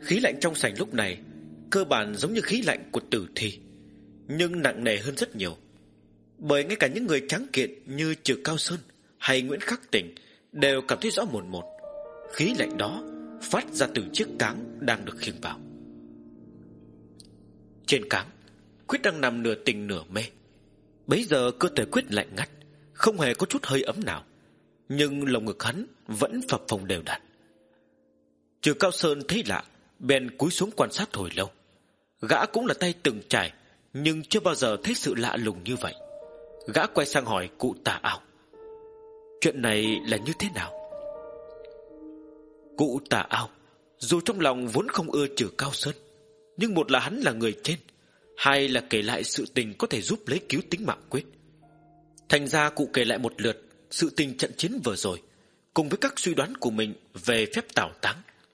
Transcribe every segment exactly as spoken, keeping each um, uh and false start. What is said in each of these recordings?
Khí lạnh trong sảnh lúc này cơ bản giống như khí lạnh của tử thi, nhưng nặng nề hơn rất nhiều. Bởi ngay cả những người tráng kiện như Trừ Cao Sơn hay Nguyễn Khắc Tỉnh đều cảm thấy rõ mồn một. Khí lạnh đó phát ra từ chiếc cáng đang được khiêng vào. Trên cáng, Quyết đang nằm nửa tỉnh nửa mê. Bấy giờ cơ thể Quyết lạnh ngắt, không hề có chút hơi ấm nào, nhưng lồng ngực hắn vẫn phập phồng đều đặn. Trừ Cao Sơn thấy lạ, bèn cúi xuống quan sát hồi lâu. Gã cũng là tay từng trải, nhưng chưa bao giờ thấy sự lạ lùng như vậy. Gã quay sang hỏi cụ Tà Ao: chuyện này là như thế nào? Cụ Tà Ao dù trong lòng vốn không ưa Trừ Cao Sơn, nhưng một là hắn là người trên, hai là kể lại sự tình có thể giúp lấy cứu tính mạng Quyết. Thành ra cụ kể lại một lượt sự tình trận chiến vừa rồi, cùng với các suy đoán của mình về phép tảo táng.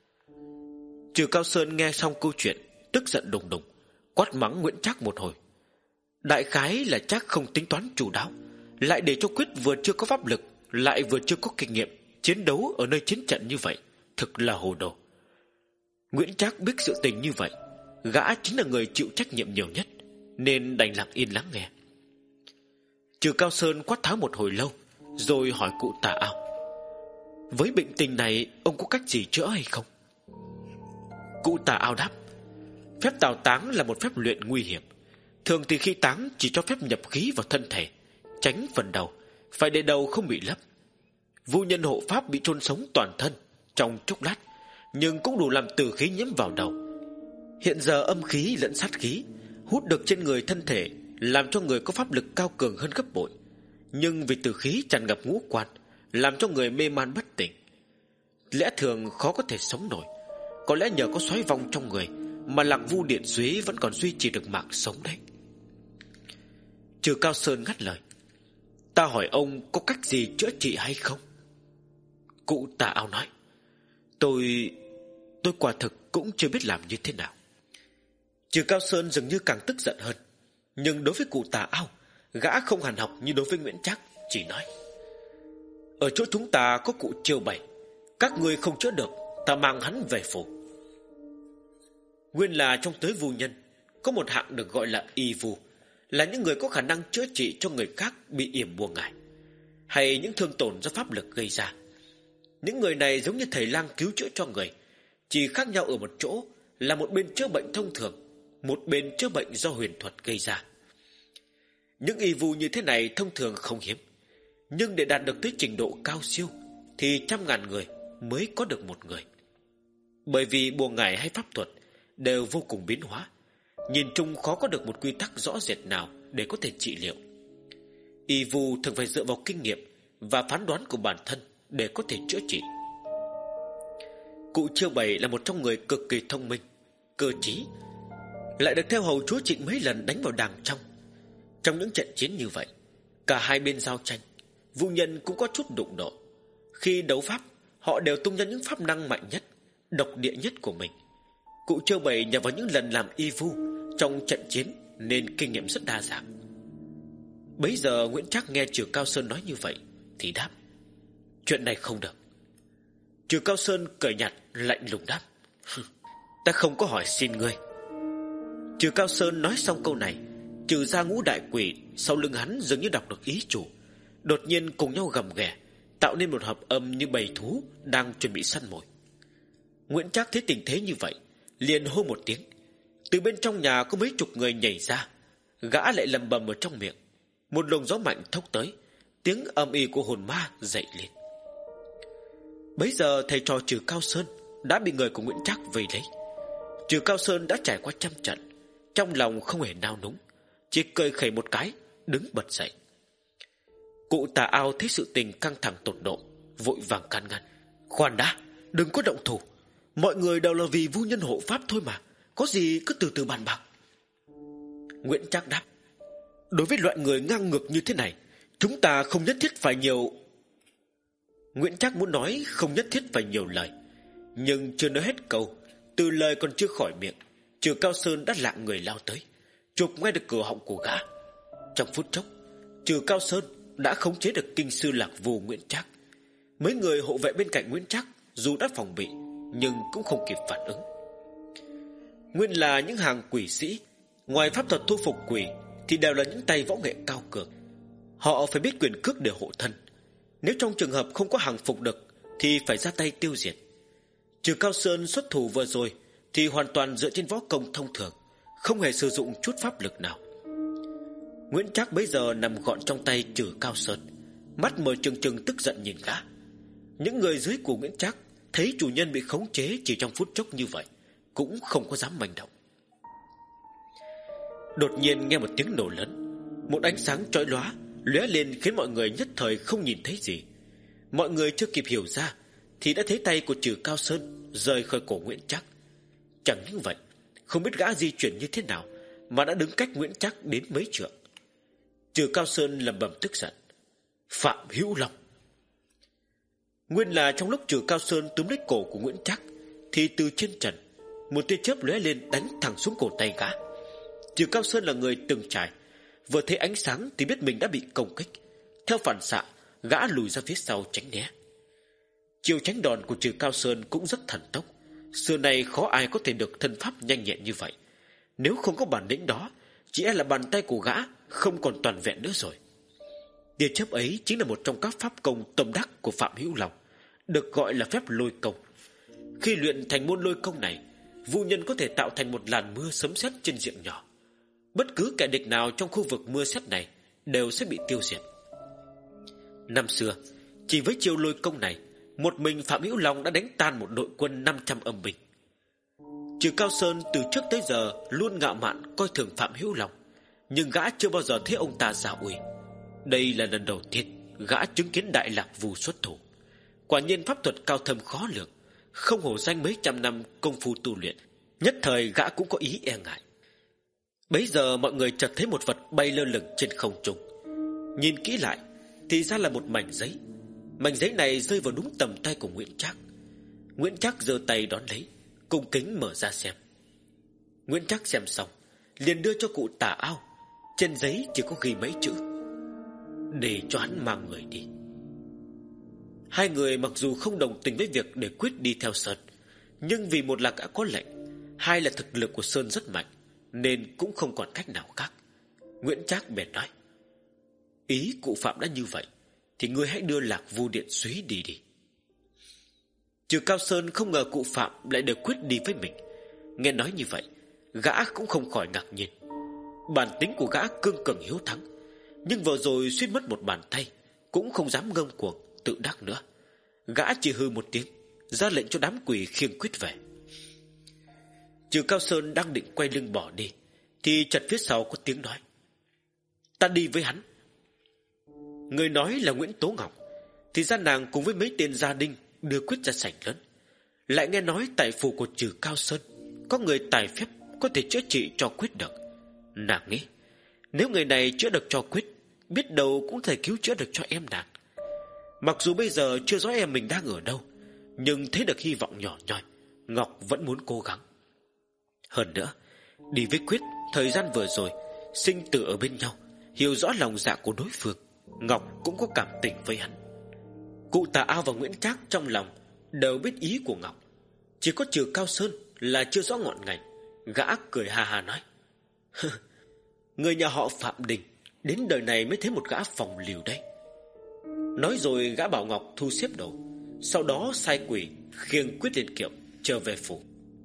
Trừ Cao Sơn nghe xong câu chuyện, tức giận đùng đùng, quát mắng Nguyễn Trác một hồi. Đại khái là Trác không tính toán chu đáo, lại để cho Quyết vừa chưa có pháp lực, lại vừa chưa có kinh nghiệm chiến đấu ở nơi chiến trận như vậy, thực là hồ đồ. Nguyễn Trác biết sự tình như vậy, gã chính là người chịu trách nhiệm nhiều nhất, nên đành lặng yên lắng nghe. Trừ Cao Sơn quát tháo một hồi lâu, rồi hỏi cụ Tà Ao: với bệnh tình này ông có cách gì chữa hay không? Cụ Tà Ao đáp: phép tào táng là một phép luyện nguy hiểm. Thường thì khi táng chỉ cho phép nhập khí vào thân thể, tránh phần đầu, phải để đầu không bị lấp. Vu nhân hộ pháp bị chôn sống toàn thân trong chốc lát, nhưng cũng đủ làm tử khí nhiễm vào đầu. Hiện giờ âm khí lẫn sát khí hút được trên người thân thể, làm cho người có pháp lực cao cường hơn gấp bội. Nhưng vì tử khí tràn ngập ngũ quan, làm cho người mê man bất tỉnh. Lẽ thường khó có thể sống nổi. Có lẽ nhờ có xoáy vong trong người mà Lặng Vu Điện Duế vẫn còn duy trì được mạng sống đấy. Trừ Cao Sơn ngắt lời: ta hỏi ông có cách gì chữa trị hay không? Cụ Tà Ao nói: Tôi... tôi quả thực cũng chưa biết làm như thế nào. Trừ Cao Sơn dường như càng tức giận hơn, nhưng đối với cụ Tà Ao, gã không hàn học như đối với Nguyễn Trác, chỉ nói: ở chỗ chúng ta có cụ Chiêu Bảy, các ngươi không chữa được, ta mang hắn về phủ. Nguyên là trong tới vu nhân có một hạng được gọi là y vu, là những người có khả năng chữa trị cho người khác bị yểm bùa ngải hay những thương tổn do pháp lực gây ra. Những người này giống như thầy lang cứu chữa cho người, chỉ khác nhau ở một chỗ là một bên chữa bệnh thông thường, một bên chữa bệnh do huyền thuật gây ra. Những y vu như thế này thông thường không hiếm, nhưng để đạt được tới trình độ cao siêu thì trăm ngàn người mới có được một người. Bởi vì bùa ngải hay pháp thuật đều vô cùng biến hóa, nhìn chung khó có được một quy tắc rõ rệt nào để có thể trị liệu. Y vu thường phải dựa vào kinh nghiệm và phán đoán của bản thân để có thể chữa trị. Cụ Chiêu Bảy là một trong người cực kỳ thông minh, cơ trí, lại được theo hầu chúa Trịnh mấy lần đánh vào đàng trong. Trong những trận chiến như vậy, cả hai bên giao tranh, vu nhân cũng có chút đụng độ. Khi đấu pháp, họ đều tung ra những pháp năng mạnh nhất, độc địa nhất của mình. Cụ Chiêu Bảy nhờ vào những lần làm y vu trong trận chiến nên kinh nghiệm rất đa dạng. Bấy giờ Nguyễn Trác nghe Trừ Cao Sơn nói như vậy thì đáp: chuyện này không được. Trừ Cao Sơn cười nhạt lạnh lùng đáp: ta không có hỏi xin ngươi. Trừ Cao Sơn nói xong câu này, trừ ra ngũ đại quỷ sau lưng hắn dường như đọc được ý chủ, đột nhiên cùng nhau gầm ghè, tạo nên một hợp âm như bầy thú đang chuẩn bị săn mồi. Nguyễn Trác thấy tình thế như vậy, liền hô một tiếng. Từ bên trong nhà có mấy chục người nhảy ra, gã lại lầm bầm ở trong miệng. Một luồng gió mạnh thốc tới, tiếng âm ỉ của hồn ma dậy lên. Bấy giờ thầy trò Trừ Cao Sơn đã bị người của Nguyễn Trác vây lấy. Trừ Cao Sơn đã trải qua trăm trận, trong lòng không hề nao núng, chỉ cười khẩy một cái, đứng bật dậy. Cụ Tà Ao thấy sự tình căng thẳng tột độ, vội vàng can ngăn: khoan đã, đừng có động thủ. Mọi người đều là vì vu nhân hộ pháp thôi mà, có gì cứ từ từ bàn bạc. Nguyễn Trác đáp: đối với loại người ngang ngược như thế này, chúng ta không nhất thiết phải nhiều. Nguyễn Trác muốn nói không nhất thiết phải nhiều lời, nhưng chưa nói hết câu, từ lời còn chưa khỏi miệng, Trừ Cao Sơn đã lạng người lao tới, chụp ngay được cửa họng của gã. Trong phút chốc, Trừ Cao Sơn đã khống chế được kinh sư Lạc Vu Nguyễn Trác. Mấy người hộ vệ bên cạnh Nguyễn Trác dù đã phòng bị, nhưng cũng không kịp phản ứng. Nguyên là những hàng quỷ sĩ, ngoài pháp thuật thu phục quỷ thì đều là những tay võ nghệ cao cường. Họ phải biết quyền cước để hộ thân. Nếu trong trường hợp không có hàng phục được thì phải ra tay tiêu diệt. Trừ Cao Sơn xuất thủ vừa rồi thì hoàn toàn dựa trên võ công thông thường, không hề sử dụng chút pháp lực nào. Nguyễn Trác bấy giờ nằm gọn trong tay Trừ Cao Sơn, mắt mở trừng trừng tức giận nhìn gã. Những người dưới của Nguyễn Trác thấy chủ nhân bị khống chế chỉ trong phút chốc như vậy, cũng không có dám manh động. Đột nhiên nghe một tiếng nổ lớn, một ánh sáng chói lóa lóe lên khiến mọi người nhất thời không nhìn thấy gì. Mọi người chưa kịp hiểu ra thì đã thấy tay của Trừ Cao Sơn rời khỏi cổ Nguyễn Trác. Chẳng những vậy, không biết gã di chuyển như thế nào mà đã đứng cách Nguyễn Trác đến mấy trượng. Trừ Cao Sơn lẩm bẩm tức giận: Phạm Hữu Long. Nguyên là trong lúc Trừ Cao Sơn túm lấy cổ của Nguyễn Trác thì từ trên trần một tia chớp lóe lên đánh thẳng xuống cổ tay gã. Trừ Cao Sơn là người từng trải, vừa thấy ánh sáng thì biết mình đã bị công kích. Theo phản xạ, gã lùi ra phía sau tránh né. Chiêu tránh đòn của Trừ Cao Sơn cũng rất thần tốc. Xưa nay khó ai có thể được thân pháp nhanh nhẹn như vậy. Nếu không có bản lĩnh đó, chỉ e là bàn tay của gã không còn toàn vẹn nữa rồi. Tia chớp ấy chính là một trong các pháp công tâm đắc của Phạm Hữu Long, được gọi là phép lôi công. Khi luyện thành môn lôi công này, vũ nhân có thể tạo thành một làn mưa sấm sét trên diện nhỏ. Bất cứ kẻ địch nào trong khu vực mưa sét này đều sẽ bị tiêu diệt. Năm xưa, chỉ với chiêu lôi công này, một mình Phạm Hữu Long đã đánh tan một đội quân năm trăm âm binh. Trừ Cao Sơn từ trước tới giờ luôn ngạo mạn coi thường Phạm Hữu Long, nhưng gã chưa bao giờ thấy ông ta ra uy. Đây là lần đầu tiên gã chứng kiến Đại Lạc Vu xuất thủ. Quả nhiên pháp thuật cao thâm khó lường, không hổ danh mấy trăm năm công phu tu luyện. Nhất thời gã cũng có ý e ngại. Bấy giờ mọi người chợt thấy một vật bay lơ lửng trên không trung. Nhìn kỹ lại thì ra là một mảnh giấy. Mảnh giấy này rơi vào đúng tầm tay của Nguyễn Trác. Nguyễn Trác giơ tay đón lấy, cung kính mở ra xem. Nguyễn Trác xem xong liền đưa cho cụ Tà Ao. Trên giấy chỉ có ghi mấy chữ: để cho hắn mang người đi. Hai người mặc dù không đồng tình với việc để Quyết đi theo Sơn, nhưng vì một là gã có lệnh, hai là thực lực của Sơn rất mạnh, nên cũng không còn cách nào khác. Nguyễn Trác bèn nói: ý cụ Phạm đã như vậy thì ngươi hãy đưa Lạc Vu Điện Súy đi đi. Trừ Cao Sơn không ngờ cụ Phạm lại để Quyết đi với mình. Nghe nói như vậy, gã cũng không khỏi ngạc nhiên. Bản tính của gã cương cường hiếu thắng, nhưng vừa rồi suýt mất một bàn tay, cũng không dám ngông cuồng tự đắc nữa. Gã chỉ hư một tiếng, ra lệnh cho đám quỷ khiêng Quyết về. Trừ Cao Sơn đang định quay lưng bỏ đi thì chợt phía sau có tiếng nói: ta đi với hắn. Người nói là Nguyễn Tố Ngọc. Thì ra nàng cùng với mấy tên gia đình đưa Quyết ra sảnh lớn. Lại nghe nói tại phủ của Trừ Cao Sơn có người tài phép có thể chữa trị cho Quyết được. Nàng nghĩ nếu người này chữa được cho Quyết, biết đâu cũng thể cứu chữa được cho em nàng. Mặc dù bây giờ chưa rõ em mình đang ở đâu, nhưng thấy được hy vọng nhỏ nhoi, Ngọc vẫn muốn cố gắng. Hơn nữa, đi với Quyết thời gian vừa rồi, sinh tử ở bên nhau, hiểu rõ lòng dạ của đối phương, Ngọc cũng có cảm tình với hắn. Cụ Tà Ao và Nguyễn Trác trong lòng đều biết ý của Ngọc. Chỉ có Trừ Cao Sơn là chưa rõ ngọn ngành. Gã cười ha ha nói: người nhà họ Phạm Đình đến đời này mới thấy một gã phòng liều đấy. Nói rồi gã bảo Ngọc thu xếp đồ, sau đó sai quỷ khiêng Quyết lên kiệu trở về phủ.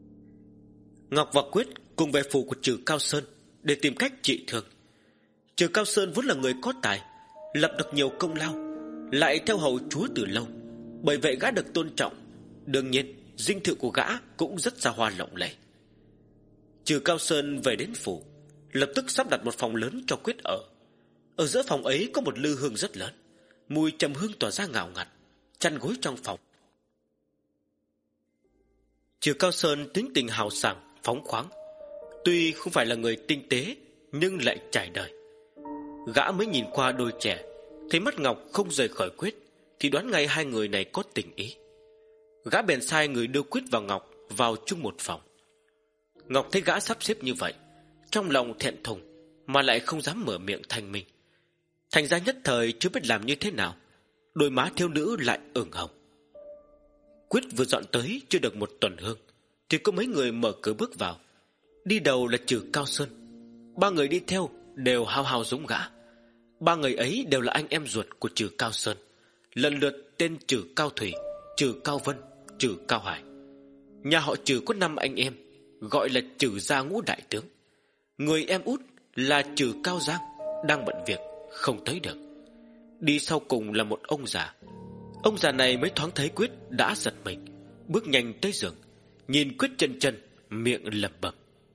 Ngọc và Quyết cùng về phủ của Trừ Cao Sơn để tìm cách trị thương. Trừ Cao Sơn vốn là người có tài, lập được nhiều công lao, lại theo hầu chúa từ lâu, bởi vậy gã được tôn trọng. Đương nhiên dinh thự của gã cũng rất xa hoa lộng lẫy. Trừ Cao Sơn về đến phủ, lập tức sắp đặt một phòng lớn cho Quyết ở. Ở giữa phòng ấy có một lư hương rất lớn, mùi trầm hương tỏa ra ngào ngạt, chăn gối trong phòng. Trừ Cao Sơn tính tình hào sảng, phóng khoáng. Tuy không phải là người tinh tế, nhưng lại trải đời. Gã mới nhìn qua đôi trẻ, thấy mắt Ngọc không rời khỏi Quyết, thì đoán ngay hai người này có tình ý. Gã bèn sai người đưa Quyết và Ngọc vào chung một phòng. Ngọc thấy gã sắp xếp như vậy, trong lòng thẹn thùng, mà lại không dám mở miệng thanh minh. Thành ra nhất thời chưa biết làm như thế nào, đôi má thiếu nữ lại ửng hồng. Quyết vừa dọn tới chưa được một tuần hương, thì có mấy người mở cửa bước vào. Đi đầu là Trử Cao Sơn. Ba người đi theo đều hao hao giống gã. Ba người ấy đều là anh em ruột của Trử Cao Sơn, lần lượt tên Trử Cao Thủy, Trử Cao Vân, Trử Cao Hải. Nhà họ Trử có năm anh em, gọi là Trử gia ngũ đại tướng. Người em út là Trử Cao Giang đang bận việc không tới được. Đi sau cùng là một ông già. Ông già này mới thoáng thấy Quyết đã giật mình, bước nhanh tới giường, nhìn Quyết chân chân, miệng lẩm bẩm: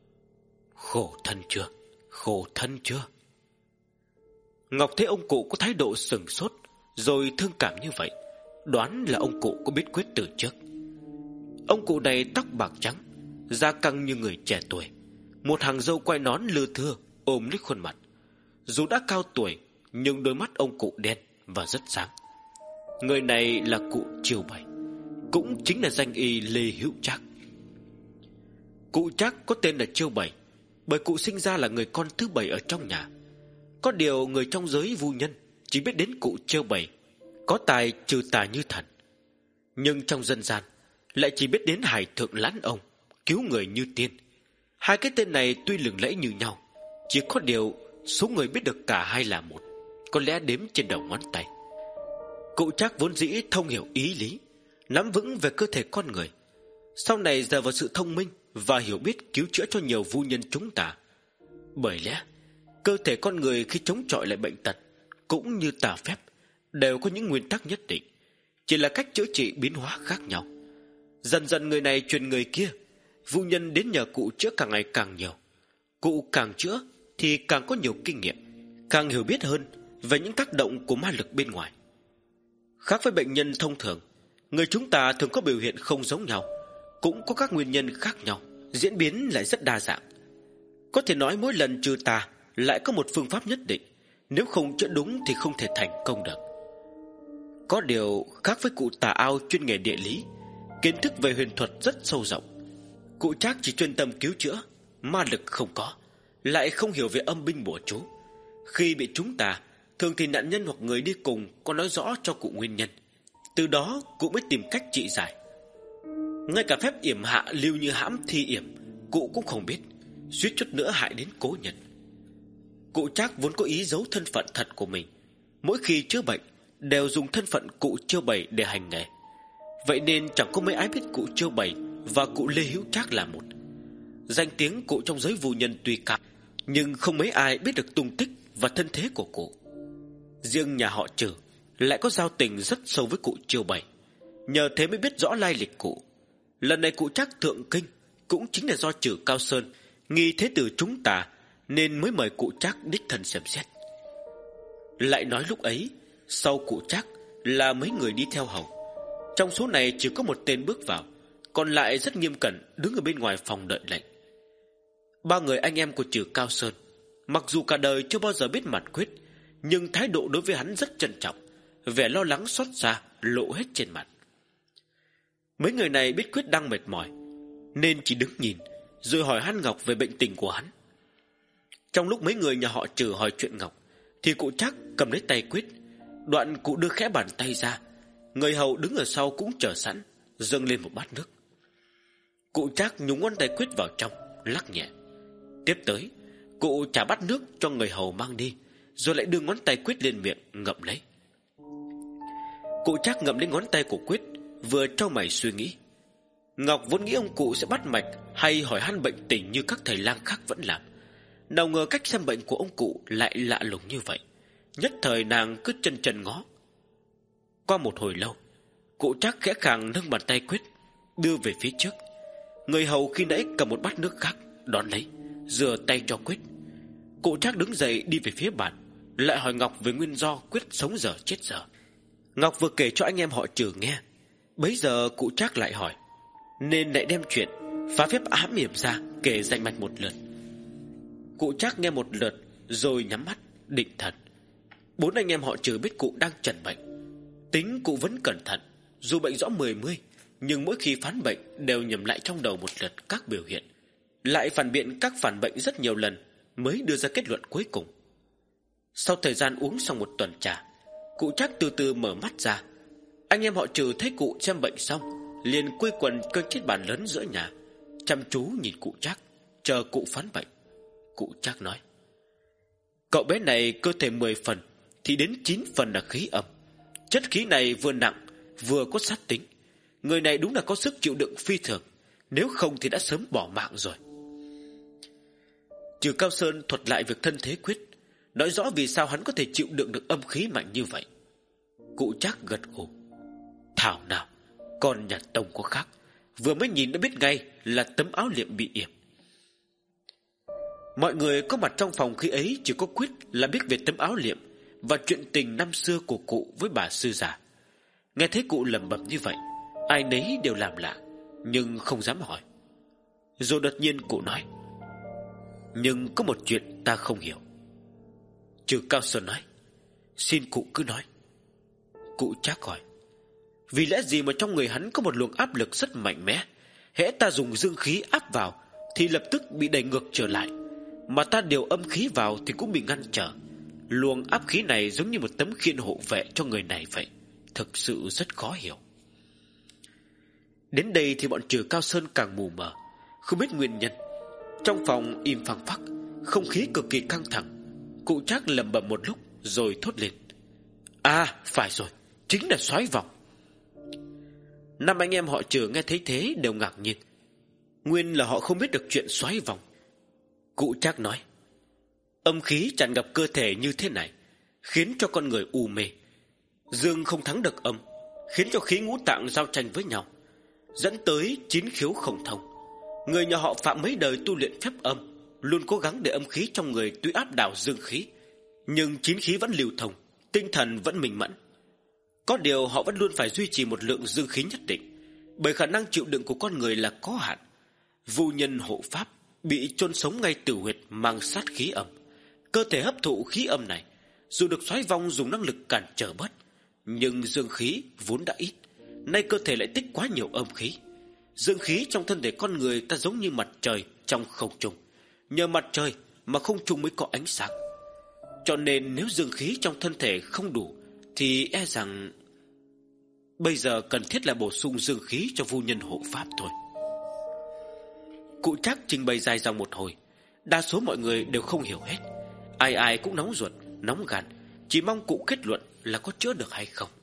khổ thân chưa, khổ thân chưa. Ngọc thấy ông cụ có thái độ sừng sốt rồi thương cảm như vậy, đoán là ông cụ có biết Quyết từ trước. Ông cụ này tóc bạc trắng, da căng như người trẻ tuổi, một hàng râu quai nón lưa thưa ôm lấy khuôn mặt. Dù đã cao tuổi nhưng đôi mắt ông cụ đen và rất sáng. Người này là cụ Chiêu Bảy, cũng chính là danh y Lê Hữu Trác. Cụ Trác có tên là Chiêu Bảy bởi cụ sinh ra là người con thứ bảy ở trong nhà. Có điều người trong giới vu nhân chỉ biết đến cụ Chiêu Bảy có tài trừ tà như thần, nhưng trong dân gian lại chỉ biết đến Hải Thượng Lãn Ông, cứu người như tiên. Hai cái tên này tuy lừng lẫy như nhau, chỉ có điều số người biết được cả hai là một, có lẽ đếm trên đầu ngón tay. Cụ Trác vốn dĩ thông hiểu ý lý, nắm vững về cơ thể con người, sau này nhờ vào sự thông minh và hiểu biết cứu chữa cho nhiều vu nhân chúng ta. Bởi lẽ cơ thể con người khi chống chọi lại bệnh tật cũng như tà phép đều có những nguyên tắc nhất định, chỉ là cách chữa trị biến hóa khác nhau. Dần dần người này truyền người kia, vu nhân đến nhờ cụ chữa càng ngày càng nhiều. Cụ càng chữa thì càng có nhiều kinh nghiệm, càng hiểu biết hơn về những tác động của ma lực bên ngoài. Khác với bệnh nhân thông thường, người chúng ta thường có biểu hiện không giống nhau, cũng có các nguyên nhân khác nhau, diễn biến lại rất đa dạng. Có thể nói mỗi lần trừ tà lại có một phương pháp nhất định, nếu không chữa đúng thì không thể thành công được. Có điều khác với cụ Tà Ao chuyên nghề địa lý, kiến thức về huyền thuật rất sâu rộng. Cụ Trác chỉ chuyên tâm cứu chữa, ma lực không có, lại không hiểu về âm binh bùa chú. Khi bị trúng tà, thường thì nạn nhân hoặc người đi cùng có nói rõ cho cụ nguyên nhân, từ đó cụ mới tìm cách trị giải. Ngay cả phép yểm hạ lưu như hãm thi yểm cụ cũng không biết, suýt chút nữa hại đến cố nhân. Cụ Trác vốn có ý giấu thân phận thật của mình, mỗi khi chữa bệnh đều dùng thân phận cụ Chiêu Bảy để hành nghề. Vậy nên chẳng có mấy ai biết cụ Chiêu Bảy và cụ Lê Hữu Trác là một. Danh tiếng cụ trong giới vu nhân tuy cao, nhưng không mấy ai biết được tung tích và thân thế của cụ. Riêng nhà họ Trử lại có giao tình rất sâu với cụ Chiêu Bảy, nhờ thế mới biết rõ lai lịch cụ. Lần này cụ Trác thượng kinh cũng chính là do Trử Cao Sơn nghi thế tử chúng ta nên mới mời cụ Trác đích thân xem xét. Lại nói lúc ấy sau cụ Trác là mấy người đi theo hầu, trong số này chỉ có một tên bước vào, còn lại rất nghiêm cẩn đứng ở bên ngoài phòng đợi lệnh. Ba người anh em của Trử Cao Sơn, mặc dù cả đời chưa bao giờ biết mặt Quyết, nhưng thái độ đối với hắn rất trân trọng, vẻ lo lắng xót xa lộ hết trên mặt. Mấy người này biết Quyết đang mệt mỏi nên chỉ đứng nhìn rồi hỏi han Ngọc về bệnh tình của hắn. Trong lúc mấy người nhà họ Trử hỏi chuyện Ngọc thì cụ Trác cầm lấy tay Quyết, đoạn cụ đưa khẽ bàn tay ra, người hầu đứng ở sau cũng chờ sẵn, dâng lên một bát nước. Cụ Trác nhúng ngón tay Quyết vào trong, lắc nhẹ. Tiếp tới cụ trả bát nước cho người hầu mang đi, rồi lại đưa ngón tay Quyết lên miệng ngậm lấy. Cụ Trác ngậm lấy ngón tay của Quyết, vừa trao mày suy nghĩ. Ngọc vốn nghĩ ông cụ sẽ bắt mạch hay hỏi han bệnh tình như các thầy lang khác vẫn làm, nào ngờ cách xem bệnh của ông cụ lại lạ lùng như vậy. Nhất thời nàng cứ chân chân ngó. Qua một hồi lâu, cụ Trác khẽ khàng nâng bàn tay Quyết đưa về phía trước. Người hầu khi nãy cầm một bát nước khác đón lấy, rửa tay cho Quyết. Cụ Trác đứng dậy đi về phía bàn, lại hỏi Ngọc về nguyên do Quyết sống dở chết dở. Ngọc vừa kể cho anh em họ Trử nghe, bấy giờ cụ Trác lại hỏi, nên lại đem chuyện phá phép ám yểm ra kể rành mạch một lượt. Cụ Trác nghe một lượt rồi nhắm mắt định thần. Bốn anh em họ Trử biết cụ đang trần bệnh, tính cụ vẫn cẩn thận, dù bệnh rõ mười mươi, nhưng mỗi khi phán bệnh đều nhầm lại trong đầu một lượt các biểu hiện, lại phản biện các phản bệnh rất nhiều lần mới đưa ra kết luận cuối cùng. Sau thời gian uống xong một tuần trà, cụ Trác từ từ mở mắt ra. Anh em họ Trừ thấy cụ xem bệnh xong, liền quây quần quanh chiếc bàn lớn giữa nhà, chăm chú nhìn cụ Trác, chờ cụ phán bệnh. Cụ Trác nói: Cậu bé này cơ thể mười phần thì đến chín phần là khí âm. Chất khí này vừa nặng vừa có sát tính. Người này đúng là có sức chịu đựng phi thường, nếu không thì đã sớm bỏ mạng rồi. Trừ Cao Sơn thuật lại việc thân thế quyết, nói rõ vì sao hắn có thể chịu đựng được âm khí mạnh như vậy. Cụ Trác gật gù: Thảo nào, con nhà Tông có khác, vừa mới nhìn đã biết ngay là tấm áo liệm bị yểm. Mọi người có mặt trong phòng khi ấy chỉ có Quyết là biết về tấm áo liệm và chuyện tình năm xưa của cụ với bà sư già. Nghe thấy cụ lẩm bẩm như vậy, ai nấy đều làm lạ, nhưng không dám hỏi. Rồi đột nhiên cụ nói: Nhưng có một chuyện ta không hiểu. Trừ Cao Sơn nói: Xin cụ cứ nói. Cụ Trác hỏi: Vì lẽ gì mà trong người hắn có một luồng áp lực rất mạnh mẽ, hễ ta dùng dương khí áp vào thì lập tức bị đẩy ngược trở lại, mà ta điều âm khí vào thì cũng bị ngăn trở. Luồng áp khí này giống như một tấm khiên hộ vệ cho người này vậy, thực sự rất khó hiểu. Đến đây thì bọn Trừ Cao Sơn càng mù mờ, không biết nguyên nhân. Trong phòng im phăng phắc, không khí cực kỳ căng thẳng. Cụ Trác lẩm bẩm một lúc rồi thốt lên: À phải rồi, chính là xoáy vòng. Năm anh em họ Trừ nghe thấy thế đều ngạc nhiên. Nguyên là họ không biết được chuyện xoáy vòng. Cụ Trác nói: Âm khí tràn ngập cơ thể như thế này khiến cho con người u mê. Dương không thắng được âm, khiến cho khí ngũ tạng giao tranh với nhau, dẫn tới chín khiếu không thông. Người nhà họ Phạm mấy đời tu luyện phép âm, luôn cố gắng để âm khí trong người tuy áp đảo dương khí, nhưng chín khí vẫn lưu thông, tinh thần vẫn minh mẫn. Có điều họ vẫn luôn phải duy trì một lượng dương khí nhất định, bởi khả năng chịu đựng của con người là có hạn. Vô nhân hộ pháp bị chôn sống ngay tử huyệt mang sát khí âm. Cơ thể hấp thụ khí âm này, dù được xoáy vong dùng năng lực cản trở bớt, nhưng dương khí vốn đã ít, nay cơ thể lại tích quá nhiều âm khí. Dương khí trong thân thể con người ta giống như mặt trời trong không trung, nhờ mặt trời mà không trung mới có ánh sáng. Cho nên nếu dương khí trong thân thể không đủ thì e rằng bây giờ cần thiết là bổ sung dương khí cho vô nhân hộ pháp thôi. Cụ Trác trình bày dài dòng một hồi, đa số mọi người đều không hiểu hết. Ai ai cũng nóng ruột, nóng gan, chỉ mong cụ kết luận là có chữa được hay không.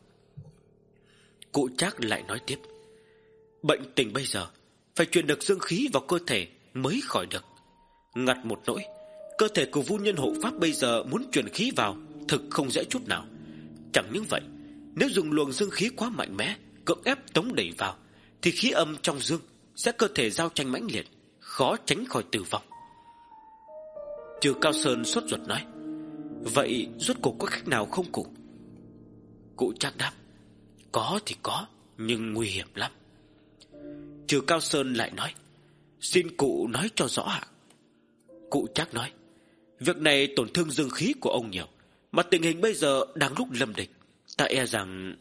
Cụ Trác lại nói tiếp: Bệnh tình bây giờ phải truyền được dương khí vào cơ thể mới khỏi được. Ngặt một nỗi, cơ thể của vô nhân hộ pháp bây giờ muốn truyền khí vào thực không dễ chút nào. Chẳng những vậy, nếu dùng luồng dương khí quá mạnh mẽ cưỡng ép tống đẩy vào thì khí âm trong dương sẽ cơ thể giao tranh mãnh liệt, khó tránh khỏi tử vong. Trừ Cao Sơn sốt ruột nói: Vậy rốt cuộc có cách nào không cụ? Cụ Trác đáp: Có thì có, nhưng nguy hiểm lắm. Trừ Cao Sơn lại nói: Xin cụ nói cho rõ ạ. Cụ Trác nói: Việc này tổn thương dương khí của ông nhiều, mà tình hình bây giờ đang lúc lâm địch, ta e rằng...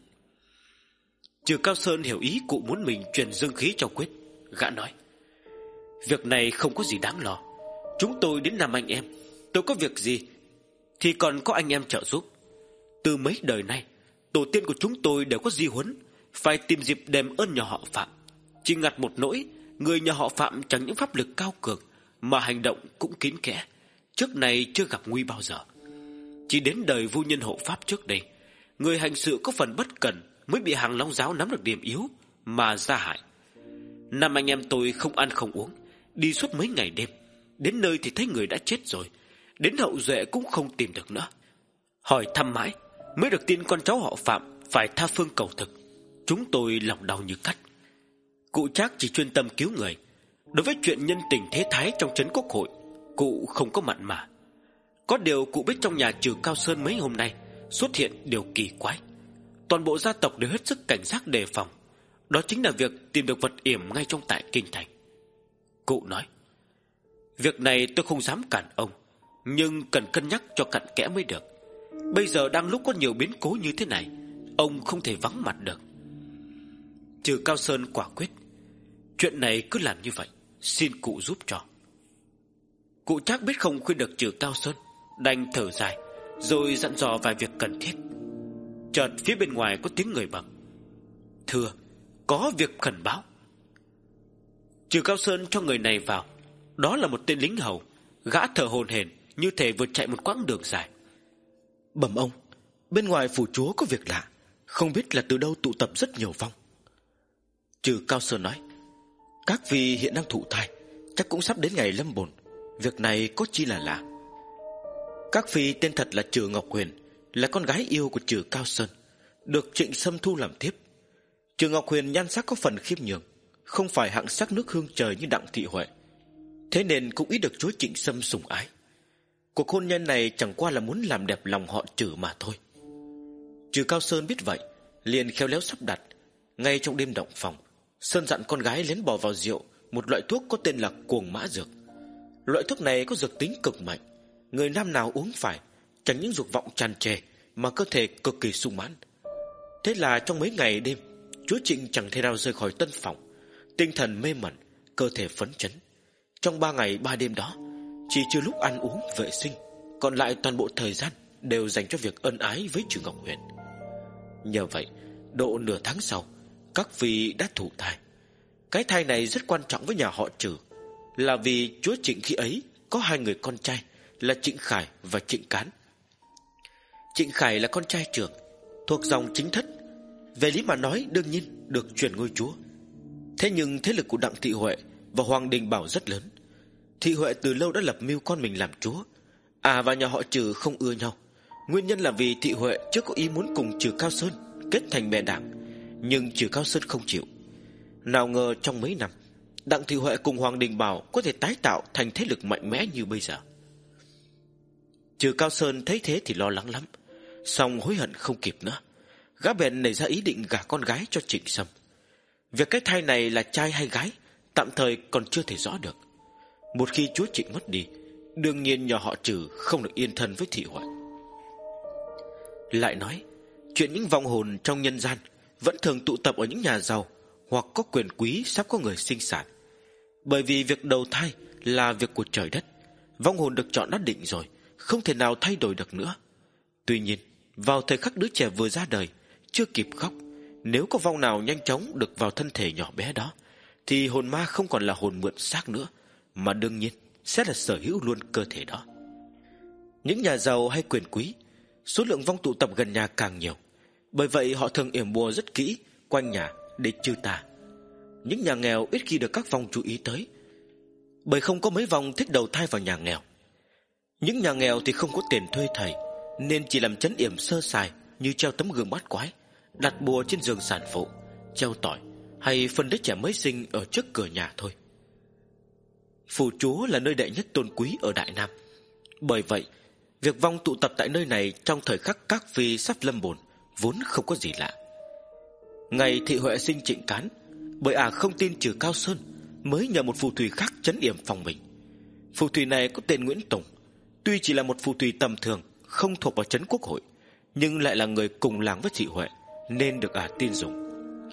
Trừ Cao Sơn hiểu ý cụ muốn mình truyền dương khí cho Quyết. Gã nói: Việc này không có gì đáng lo. Chúng tôi đến năm anh em, tôi có việc gì thì còn có anh em trợ giúp. Từ mấy đời nay, tổ tiên của chúng tôi đều có di huấn, phải tìm dịp đền ơn nhà họ Phạm. Chỉ ngặt một nỗi, người nhà họ Phạm chẳng những pháp lực cao cường mà hành động cũng kín kẽ, trước này chưa gặp nguy bao giờ. Chỉ đến đời vô nhân hộ pháp trước đây, người hành sự có phần bất cẩn mới bị Hàng Long giáo nắm được điểm yếu mà ra hại. Năm anh em tôi không ăn không uống, đi suốt mấy ngày đêm, đến nơi thì thấy người đã chết rồi, đến hậu duệ cũng không tìm được nữa. Hỏi thăm mãi mới được tin con cháu họ Phạm phải tha phương cầu thực. Chúng tôi lòng đau như cắt. Cụ Trác chỉ chuyên tâm cứu người, đối với chuyện nhân tình thế thái trong trấn Quốc hội, cụ không có mặn mà. Có điều cụ biết trong nhà Trừ Cao Sơn mấy hôm nay xuất hiện điều kỳ quái. Toàn bộ gia tộc đều hết sức cảnh giác đề phòng. Đó chính là việc tìm được vật yểm ngay trong tại kinh thành. Cụ nói: Việc này tôi không dám cản ông, nhưng cần cân nhắc cho cặn kẽ mới được. Bây giờ đang lúc có nhiều biến cố như thế này, ông không thể vắng mặt được. Trừ Cao Sơn quả quyết: Chuyện này cứ làm như vậy, xin cụ giúp cho. Cụ Trác biết không khuyên được Trừ Cao Sơn, đành thở dài, rồi dặn dò vài việc cần thiết. Chợt phía bên ngoài có tiếng người bẩm: Thưa, có việc khẩn báo. Trừ Cao Sơn cho người này vào, Đó là một tên lính hầu, gã thở hổn hển như thể vừa chạy một quãng đường dài. Bẩm ông, bên ngoài phủ chúa có việc lạ, không biết là từ đâu tụ tập rất nhiều vong. Trừ Cao Sơn nói, các vị hiện đang thụ thai, chắc cũng sắp đến ngày lâm bồn. Việc này có chi là lạ. Các phi tên thật là Trừ Ngọc Huyền, là con gái yêu của Trừ Cao Sơn, được Trịnh Sâm thu làm thiếp. Trừ Ngọc Huyền nhan sắc có phần khiêm nhường, không phải hạng sắc nước hương trời như Đặng Thị Huệ, thế nên cũng ít được chúa Trịnh Sâm sủng ái. Cuộc hôn nhân này chẳng qua là muốn làm đẹp lòng họ Trừ mà thôi. Trừ Cao Sơn biết vậy, liền khéo léo sắp đặt. Ngay trong đêm động phòng, Sơn dặn con gái lén bỏ vào rượu một loại thuốc có tên là Cuồng Mã Dược. Loại thuốc này có dược tính cực mạnh, người nam nào uống phải chẳng những dục vọng tràn trề mà cơ thể cực kỳ sung mãn. Thế là trong mấy ngày đêm, chúa Trịnh chẳng thể nào rời khỏi tân phòng, tinh thần mê mẩn, cơ thể phấn chấn. Trong ba ngày ba đêm đó, chỉ trừ lúc ăn uống vệ sinh, còn lại toàn bộ thời gian đều dành cho việc ân ái với Trừ Ngọc Huyền. Nhờ vậy, độ nửa tháng sau, các vị đã thụ thai. Cái thai này rất quan trọng với nhà họ Trừ, là vì chúa Trịnh khi ấy có hai người con trai là Trịnh Khải và Trịnh Cán. Trịnh Khải là con trai trưởng, thuộc dòng chính thất, về lý mà nói đương nhiên được truyền ngôi chúa. Thế nhưng thế lực của Đặng Thị Huệ và Hoàng Đình Bảo rất lớn. Thị Huệ từ lâu đã lập mưu con mình làm chúa. À và nhà họ Trừ không ưa nhau. Nguyên nhân là vì Thị Huệ trước có ý muốn cùng Trừ Cao Sơn kết thành bè đảng, nhưng Trừ Cao Sơn không chịu. Nào ngờ trong mấy năm, Đặng Thị Huệ cùng Hoàng Đình Bảo có thể tái tạo thành thế lực mạnh mẽ như bây giờ. Trừ Cao Sơn thấy thế thì lo lắng lắm, song hối hận không kịp nữa. Gã bèn nảy ra ý định gả con gái cho Trịnh Sâm. Việc cái thai này là trai hay gái tạm thời còn chưa thể rõ được. Một khi chúa Trịnh mất đi, đương nhiên nhà họ Trừ không được yên thân với Thị Huệ. Lại nói, chuyện những vong hồn trong nhân gian vẫn thường tụ tập ở những nhà giàu hoặc có quyền quý sắp có người sinh sản. Bởi vì việc đầu thai là việc của trời đất, vong hồn được chọn đã định rồi, không thể nào thay đổi được nữa. Tuy nhiên, vào thời khắc đứa trẻ vừa ra đời, chưa kịp khóc, nếu có vong nào nhanh chóng được vào thân thể nhỏ bé đó, thì hồn ma không còn là hồn mượn xác nữa, mà đương nhiên sẽ là sở hữu luôn cơ thể đó. Những nhà giàu hay quyền quý, số lượng vong tụ tập gần nhà càng nhiều, bởi vậy họ thường yểm bùa rất kỹ quanh nhà để trừ tà. Những nhà nghèo ít khi được các vong chú ý tới, bởi không có mấy vong thích đầu thai vào nhà nghèo. Những nhà nghèo thì không có tiền thuê thầy, nên chỉ làm trấn yểm sơ sài như treo tấm gương bát quái, đặt bùa trên giường sản phụ, treo tỏi hay phân đứa trẻ mới sinh ở trước cửa nhà thôi. Phủ chúa là nơi đệ nhất tôn quý ở Đại Nam, bởi vậy việc vong tụ tập tại nơi này trong thời khắc các phi sắp lâm bồn vốn không có gì lạ. Ngày Thị Huệ sinh Trịnh Cán, bởi ả à không tin Trừ Cao Sơn, mới nhờ một phù thủy khác trấn yểm phòng mình. Phù thủy này có tên Nguyễn Tùng, tuy chỉ là một phù thủy tầm thường, không thuộc vào trấn quốc hội, nhưng lại là người cùng làng với Thị Huệ, nên được ả à tin dùng.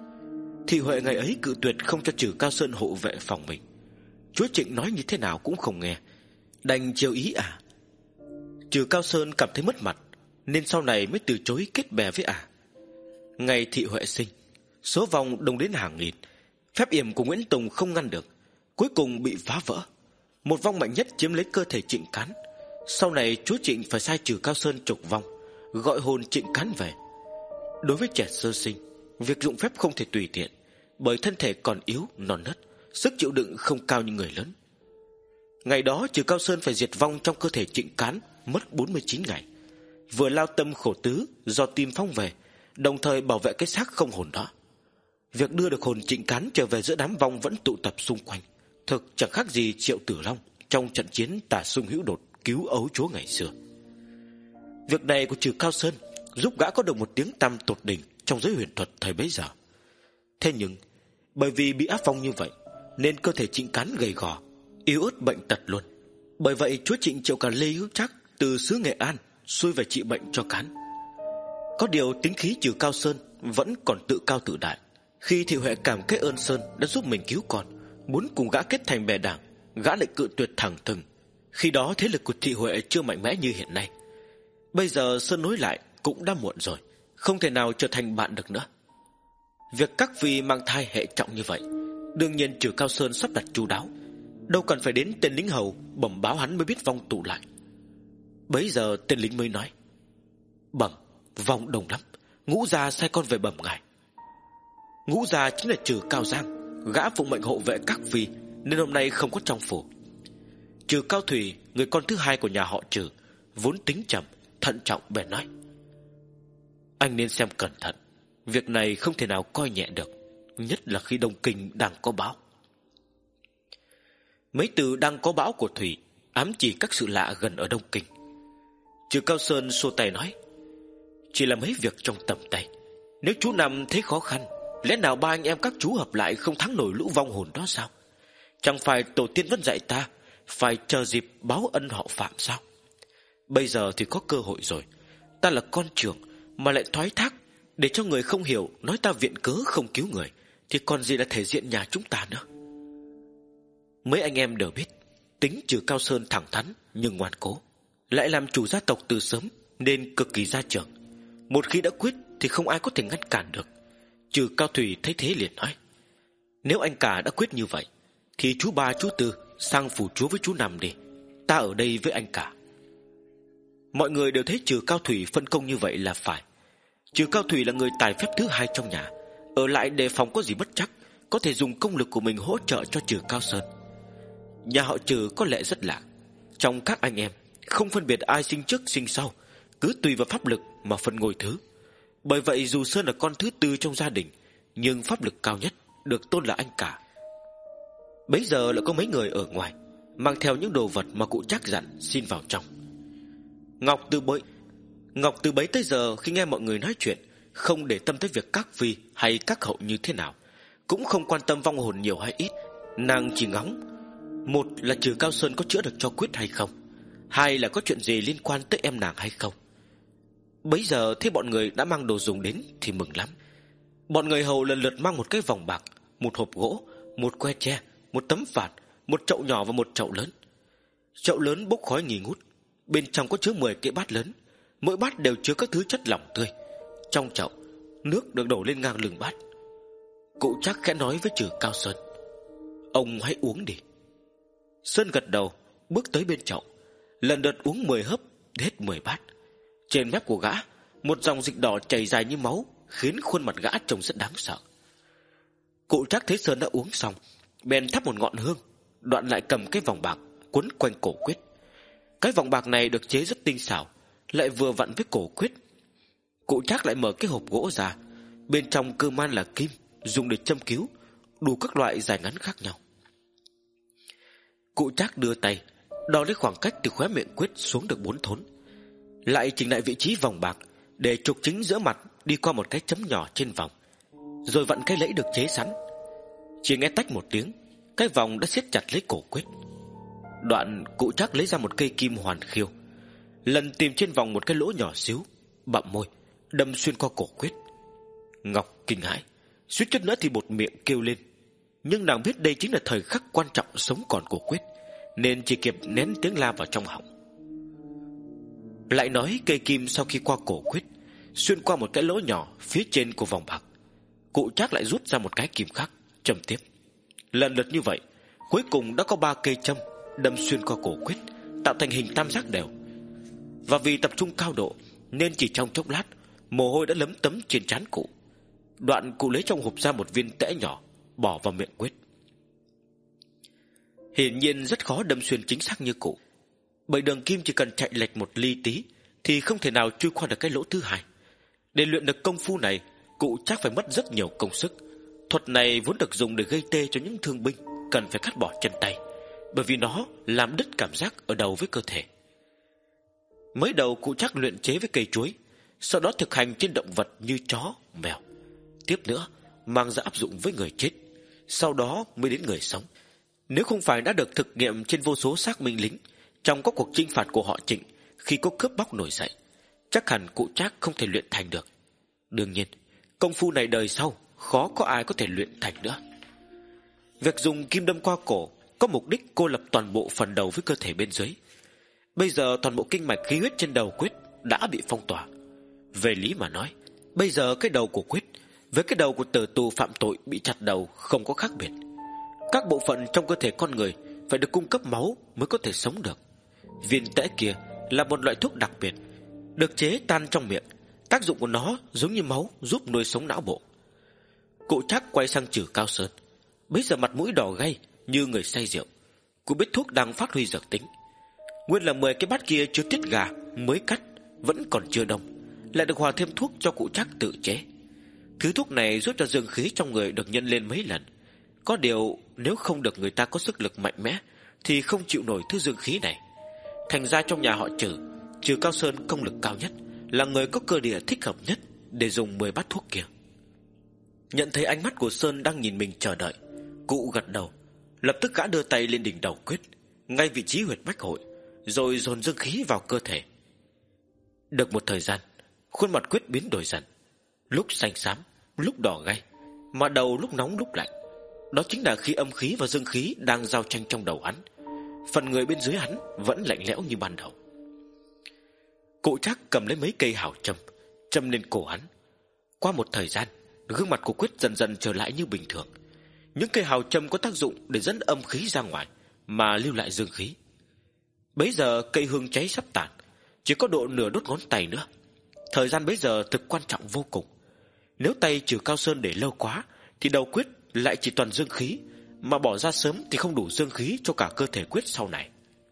Thị Huệ ngày ấy cự tuyệt không cho Trừ Cao Sơn hộ vệ phòng mình. Chúa Trịnh nói như thế nào cũng không nghe, đành chiều ý ả. À. Trừ Cao Sơn cảm thấy mất mặt, nên sau này mới từ chối kết bè với ả. À. Ngày Thị Huệ sinh, số vong đông đến hàng nghìn, phép yểm của Nguyễn Tùng không ngăn được, cuối cùng bị phá vỡ. Một vong mạnh nhất chiếm lấy cơ thể Trịnh Cán. Sau này chúa Trịnh phải sai Trừ Cao Sơn trục vong, gọi hồn Trịnh Cán về. Đối với trẻ sơ sinh, việc dụng phép không thể tùy tiện, bởi thân thể còn yếu, non nớt, sức chịu đựng không cao như người lớn. Ngày đó Trừ Cao Sơn phải diệt vong trong cơ thể Trịnh Cán mất bốn mươi chín ngày, vừa lao tâm khổ tứ do tìm phong về, đồng thời bảo vệ cái xác không hồn đó. Việc đưa được hồn Trịnh Cán trở về giữa đám vong vẫn tụ tập xung quanh, thực chẳng khác gì Triệu Tử Long trong trận chiến Tả Sung Hữu Đột cứu ấu chúa ngày xưa. Việc này của Trừ Cao Sơn giúp gã có được một tiếng tăm tột đỉnh trong giới huyền thuật thời bấy giờ. Thế nhưng bởi vì bị áp vong như vậy, nên cơ thể Trịnh Cán gầy gò, yếu ớt bệnh tật luôn. Bởi vậy chúa Trịnh triệu cả Lê Hữu Trác từ xứ Nghệ An xuôi về trị bệnh cho Cán. Có điều tính khí Trừ Cao Sơn vẫn còn tự cao tự đại. Khi Thị Huệ cảm kích ơn Sơn đã giúp mình cứu con, muốn cùng gã kết thành bè đảng, gã lại cự tuyệt thẳng thừng. Khi đó thế lực của Thị Huệ chưa mạnh mẽ như hiện nay. Bây giờ Sơn nối lại cũng đã muộn rồi, không thể nào trở thành bạn được nữa. Việc các vị mang thai hệ trọng như vậy, đương nhiên Trừ Cao Sơn sắp đặt chu đáo. đâu cần phải đến tên lính hầu bẩm báo hắn mới biết vong tụ lại. Bấy giờ tên lính mới nói: Bẩm, vong đông lắm, Ngũ gia sai con về bẩm ngài. Ngũ gia chính là Trừ Cao Giang, gã phụng mệnh hộ vệ các phi, nên hôm nay không có trong phủ. Trừ Cao Thủy, người con thứ hai của nhà họ Trừ, vốn tính chậm, thận trọng bèn nói: Anh nên xem cẩn thận, việc này không thể nào coi nhẹ được, nhất là khi Đông Kinh đang có bão. Mấy từ đang có bão của Thủy ám chỉ các sự lạ gần ở Đông Kinh. Trừ Cao Sơn xua tay nói: Chỉ là mấy việc trong tầm tay. Nếu chú Năm thấy khó khăn, lẽ nào ba anh em các chú hợp lại không thắng nổi lũ vong hồn đó sao? Chẳng phải tổ tiên vẫn dạy ta phải chờ dịp báo ân họ phạm sao? Bây giờ thì có cơ hội rồi. Ta là con trưởng mà lại thoái thác để cho người không hiểu nói ta viện cớ không cứu người, thì còn gì là thể diện nhà chúng ta nữa. Mấy anh em đều biết tính Trừ Cao Sơn thẳng thắn nhưng ngoan cố, lại làm chủ gia tộc từ sớm nên cực kỳ gia trưởng. Một khi đã quyết thì không ai có thể ngăn cản được. Trừ Cao Thủy thấy thế liền nói: Nếu anh cả đã quyết như vậy thì chú ba chú tư sang phủ chúa với chú Năm đi, ta ở đây với anh cả. Mọi người đều thấy Trừ Cao Thủy phân công như vậy là phải. Trừ Cao Thủy là người tài phép thứ hai trong nhà, ở lại đề phòng có gì bất trắc, có thể dùng công lực của mình hỗ trợ cho Trừ Cao Sơn. Nhà họ Trừ có lẽ rất lạ, trong các anh em không phân biệt ai sinh trước sinh sau, cứ tùy vào pháp lực mà phân ngôi thứ. Bởi vậy dù Sơn là con thứ tư trong gia đình, nhưng pháp lực cao nhất được tôn là anh cả. Bấy giờ lại có mấy người ở ngoài mang theo những đồ vật mà cụ Trác dặn xin vào trong. Ngọc từ bấy Ngọc từ bấy tới giờ khi nghe mọi người nói chuyện, không để tâm tới việc các phi hay các hậu như thế nào, cũng không quan tâm vong hồn nhiều hay ít. Nàng chỉ ngóng, một là Trừ Cao Sơn có chữa được cho Quyết hay không, hai là có chuyện gì liên quan tới em nàng hay không. Bấy giờ thấy bọn người đã mang đồ dùng đến thì mừng lắm. Bọn người hầu lần lượt mang một cái vòng bạc, một hộp gỗ, một que tre, một tấm phạt, một chậu nhỏ và một chậu lớn. Chậu lớn bốc khói nghi ngút, bên trong có chứa mười cái bát lớn, mỗi bát đều chứa các thứ chất lỏng tươi. Trong chậu, nước được đổ lên ngang lưng bát. Cụ Trác khẽ nói với Trừ Cao Sơn: Ông hãy uống đi. Sơn gật đầu, bước tới bên chậu, lần lượt uống mười hớp hết mười bát. Trên mép của gã, một dòng dịch đỏ chảy dài như máu, khiến khuôn mặt gã trông rất đáng sợ. Cụ Trác thấy Sơn đã uống xong, bèn thắp một ngọn hương, đoạn lại cầm cái vòng bạc quấn quanh cổ Quyết. Cái vòng bạc này được chế rất tinh xảo, lại vừa vặn với cổ Quyết. Cụ Trác lại mở cái hộp gỗ ra, bên trong cơ man là kim, dùng để châm cứu, đủ các loại dài ngắn khác nhau. Cụ Trác đưa tay đo lấy khoảng cách từ khóe miệng Quyết xuống được bốn thốn, lại chỉnh lại vị trí vòng bạc để trục chính giữa mặt đi qua một cái chấm nhỏ trên vòng, rồi vặn cái lẫy được chế sẵn. Chỉ nghe tách một tiếng, cái vòng đã siết chặt lấy cổ Quyết. Đoạn cụ Trác lấy ra một cây kim hoàn khiêu, lần tìm trên vòng một cái lỗ nhỏ xíu, bặm môi đâm xuyên qua cổ Quyết. Ngọc kinh hãi, suýt chút nữa thì buột miệng kêu lên, nhưng nàng biết đây chính là thời khắc quan trọng sống còn của Quyết, nên chỉ kịp nén tiếng la vào trong họng. Lại nói cây kim sau khi qua cổ Quyết, xuyên qua một cái lỗ nhỏ phía trên của vòng bạc, cụ Trác lại rút ra một cái kim khác, châm tiếp. Lần lượt như vậy, cuối cùng đã có ba cây châm đâm xuyên qua cổ Quyết, tạo thành hình tam giác đều. Và vì tập trung cao độ nên chỉ trong chốc lát, mồ hôi đã lấm tấm trên trán cụ. Đoạn cụ lấy trong hộp ra một viên tẽ nhỏ, bỏ vào miệng Quyết. Hiển nhiên rất khó đâm xuyên chính xác như cụ, bởi đường kim chỉ cần chạy lệch một ly tí thì không thể nào chui qua được cái lỗ thứ hai. Để luyện được công phu này, cụ chắc phải mất rất nhiều công sức. Thuật này vốn được dùng để gây tê cho những thương binh cần phải cắt bỏ chân tay, bởi vì nó làm đứt cảm giác ở đầu với cơ thể. Mới đầu cụ chắc luyện chế với cây chuối, sau đó thực hành trên động vật như chó, mèo, tiếp nữa mang ra áp dụng với người chết, sau đó mới đến người sống. Nếu không phải đã được thực nghiệm trên vô số xác minh lính trong các cuộc chinh phạt của họ Trịnh khi có cướp bóc nổi dậy, chắc hẳn cụ Trác không thể luyện thành được. Đương nhiên, công phu này đời sau khó có ai có thể luyện thành nữa. Việc dùng kim đâm qua cổ có mục đích cô lập toàn bộ phần đầu với cơ thể bên dưới. Bây giờ toàn bộ kinh mạch khí huyết trên đầu Quyết đã bị phong tỏa. Về lý mà nói, bây giờ cái đầu của Quyết với cái đầu của tử tù phạm tội bị chặt đầu không có khác biệt. Các bộ phận trong cơ thể con người phải được cung cấp máu mới có thể sống được. Viên tễ kia là một loại thuốc đặc biệt, được chế tan trong miệng. Tác dụng của nó giống như máu, giúp nuôi sống não bộ. Cụ Trác quay sang Trừ Cao Sơn, bấy giờ mặt mũi đỏ gay như người say rượu. Cụ biết thuốc đang phát huy dược tính. Nguyên là mười cái bát kia chứa tiết gà mới cắt, vẫn còn chưa đông, lại được hòa thêm thuốc cho cụ Trác tự chế. Thứ thuốc này giúp cho dương khí trong người được nhân lên mấy lần. Có điều nếu không được người ta có sức lực mạnh mẽ thì không chịu nổi thứ dương khí này. Thành ra trong nhà họ Trừ, Trừ Cao Sơn công lực cao nhất, là người có cơ địa thích hợp nhất để dùng mười bát thuốc kia. Nhận thấy ánh mắt của Sơn đang nhìn mình chờ đợi, cụ gật đầu. Lập tức gã đưa tay lên đỉnh đầu Quyết, ngay vị trí huyệt bách hội, rồi dồn dương khí vào cơ thể. Được một thời gian, khuôn mặt Quyết biến đổi dần, lúc xanh xám, lúc đỏ gay, mà đầu lúc nóng lúc lạnh. Đó chính là khi âm khí và dương khí đang giao tranh trong đầu hắn. Phần người bên dưới hắn vẫn lạnh lẽo như ban đầu. Cụ Trác cầm lấy mấy cây hào châm, châm lên cổ hắn. Qua một thời gian, gương mặt của Quyết dần dần trở lại như bình thường. Những cây hào châm có tác dụng để dẫn âm khí ra ngoài, mà lưu lại dương khí. Bấy giờ cây hương cháy sắp tàn, chỉ có độ nửa đốt ngón tay nữa. Thời gian bấy giờ thực quan trọng vô cùng. Nếu tay Trừ Cao Sơn để lâu quá thì đầu Quyết lại chỉ toàn dương khí, mà bỏ ra sớm thì không đủ dương khí cho cả cơ thể Quyết sau này.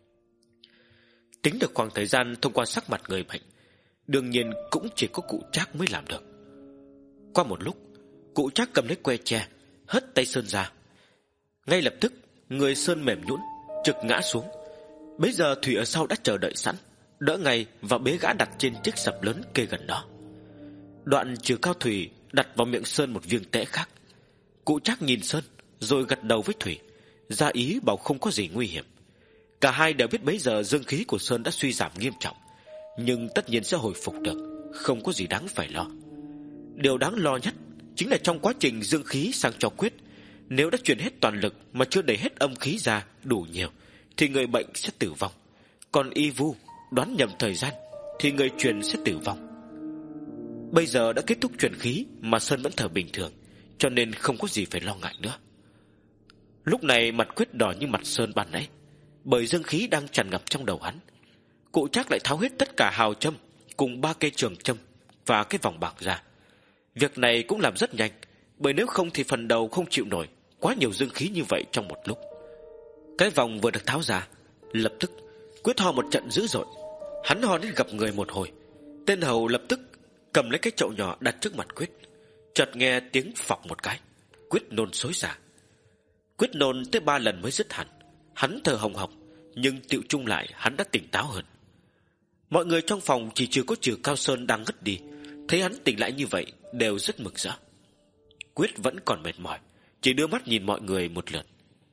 Tính được khoảng thời gian thông qua sắc mặt người bệnh, đương nhiên cũng chỉ có cụ Trác mới làm được. Qua một lúc, cụ Trác cầm lấy que tre, hất tay Sơn ra. Ngay lập tức, người Sơn mềm nhũn, trực ngã xuống. Bấy giờ Thủy ở sau đã chờ đợi sẵn, đỡ ngay và bế gã đặt trên chiếc sập lớn kê gần đó. Đoạn Trừ Cao Thủy đặt vào miệng Sơn một viên tễ khác. Cụ Trác nhìn Sơn, rồi gật đầu với Thủy, ra ý bảo không có gì nguy hiểm. Cả hai đều biết bấy giờ dương khí của Sơn đã suy giảm nghiêm trọng, nhưng tất nhiên sẽ hồi phục được, không có gì đáng phải lo. Điều đáng lo nhất chính là trong quá trình dương khí sang cho Quyết, nếu đã truyền hết toàn lực mà chưa đẩy hết âm khí ra đủ nhiều thì người bệnh sẽ tử vong. Còn y vu đoán nhầm thời gian thì người truyền sẽ tử vong. Bây giờ đã kết thúc truyền khí mà Sơn vẫn thở bình thường, cho nên không có gì phải lo ngại nữa. Lúc này mặt Quyết đỏ như mặt Sơn ban nãy, bởi dương khí đang tràn ngập trong đầu hắn. Cụ Trác lại tháo hết tất cả hào châm cùng ba cây trường châm và cái vòng bạc ra. Việc này cũng làm rất nhanh, bởi nếu không thì phần đầu không chịu nổi quá nhiều dương khí như vậy trong một lúc. Cái vòng vừa được tháo ra, lập tức Quyết ho một trận dữ dội. Hắn ho đến gặp người một hồi. Tên hầu lập tức cầm lấy cái chậu nhỏ đặt trước mặt Quyết. Chợt nghe tiếng phọc một cái, Quyết nôn xối xả. Quyết nôn tới ba lần mới dứt hẳn. Hắn thở hồng hộc, nhưng tựu chung lại hắn đã tỉnh táo hơn. Mọi người trong phòng chỉ trừ có Trừ Cao Sơn đang ngất đi, thấy hắn tỉnh lại như vậy đều rất mừng rỡ. Quyết vẫn còn mệt mỏi, chỉ đưa mắt nhìn mọi người một lượt.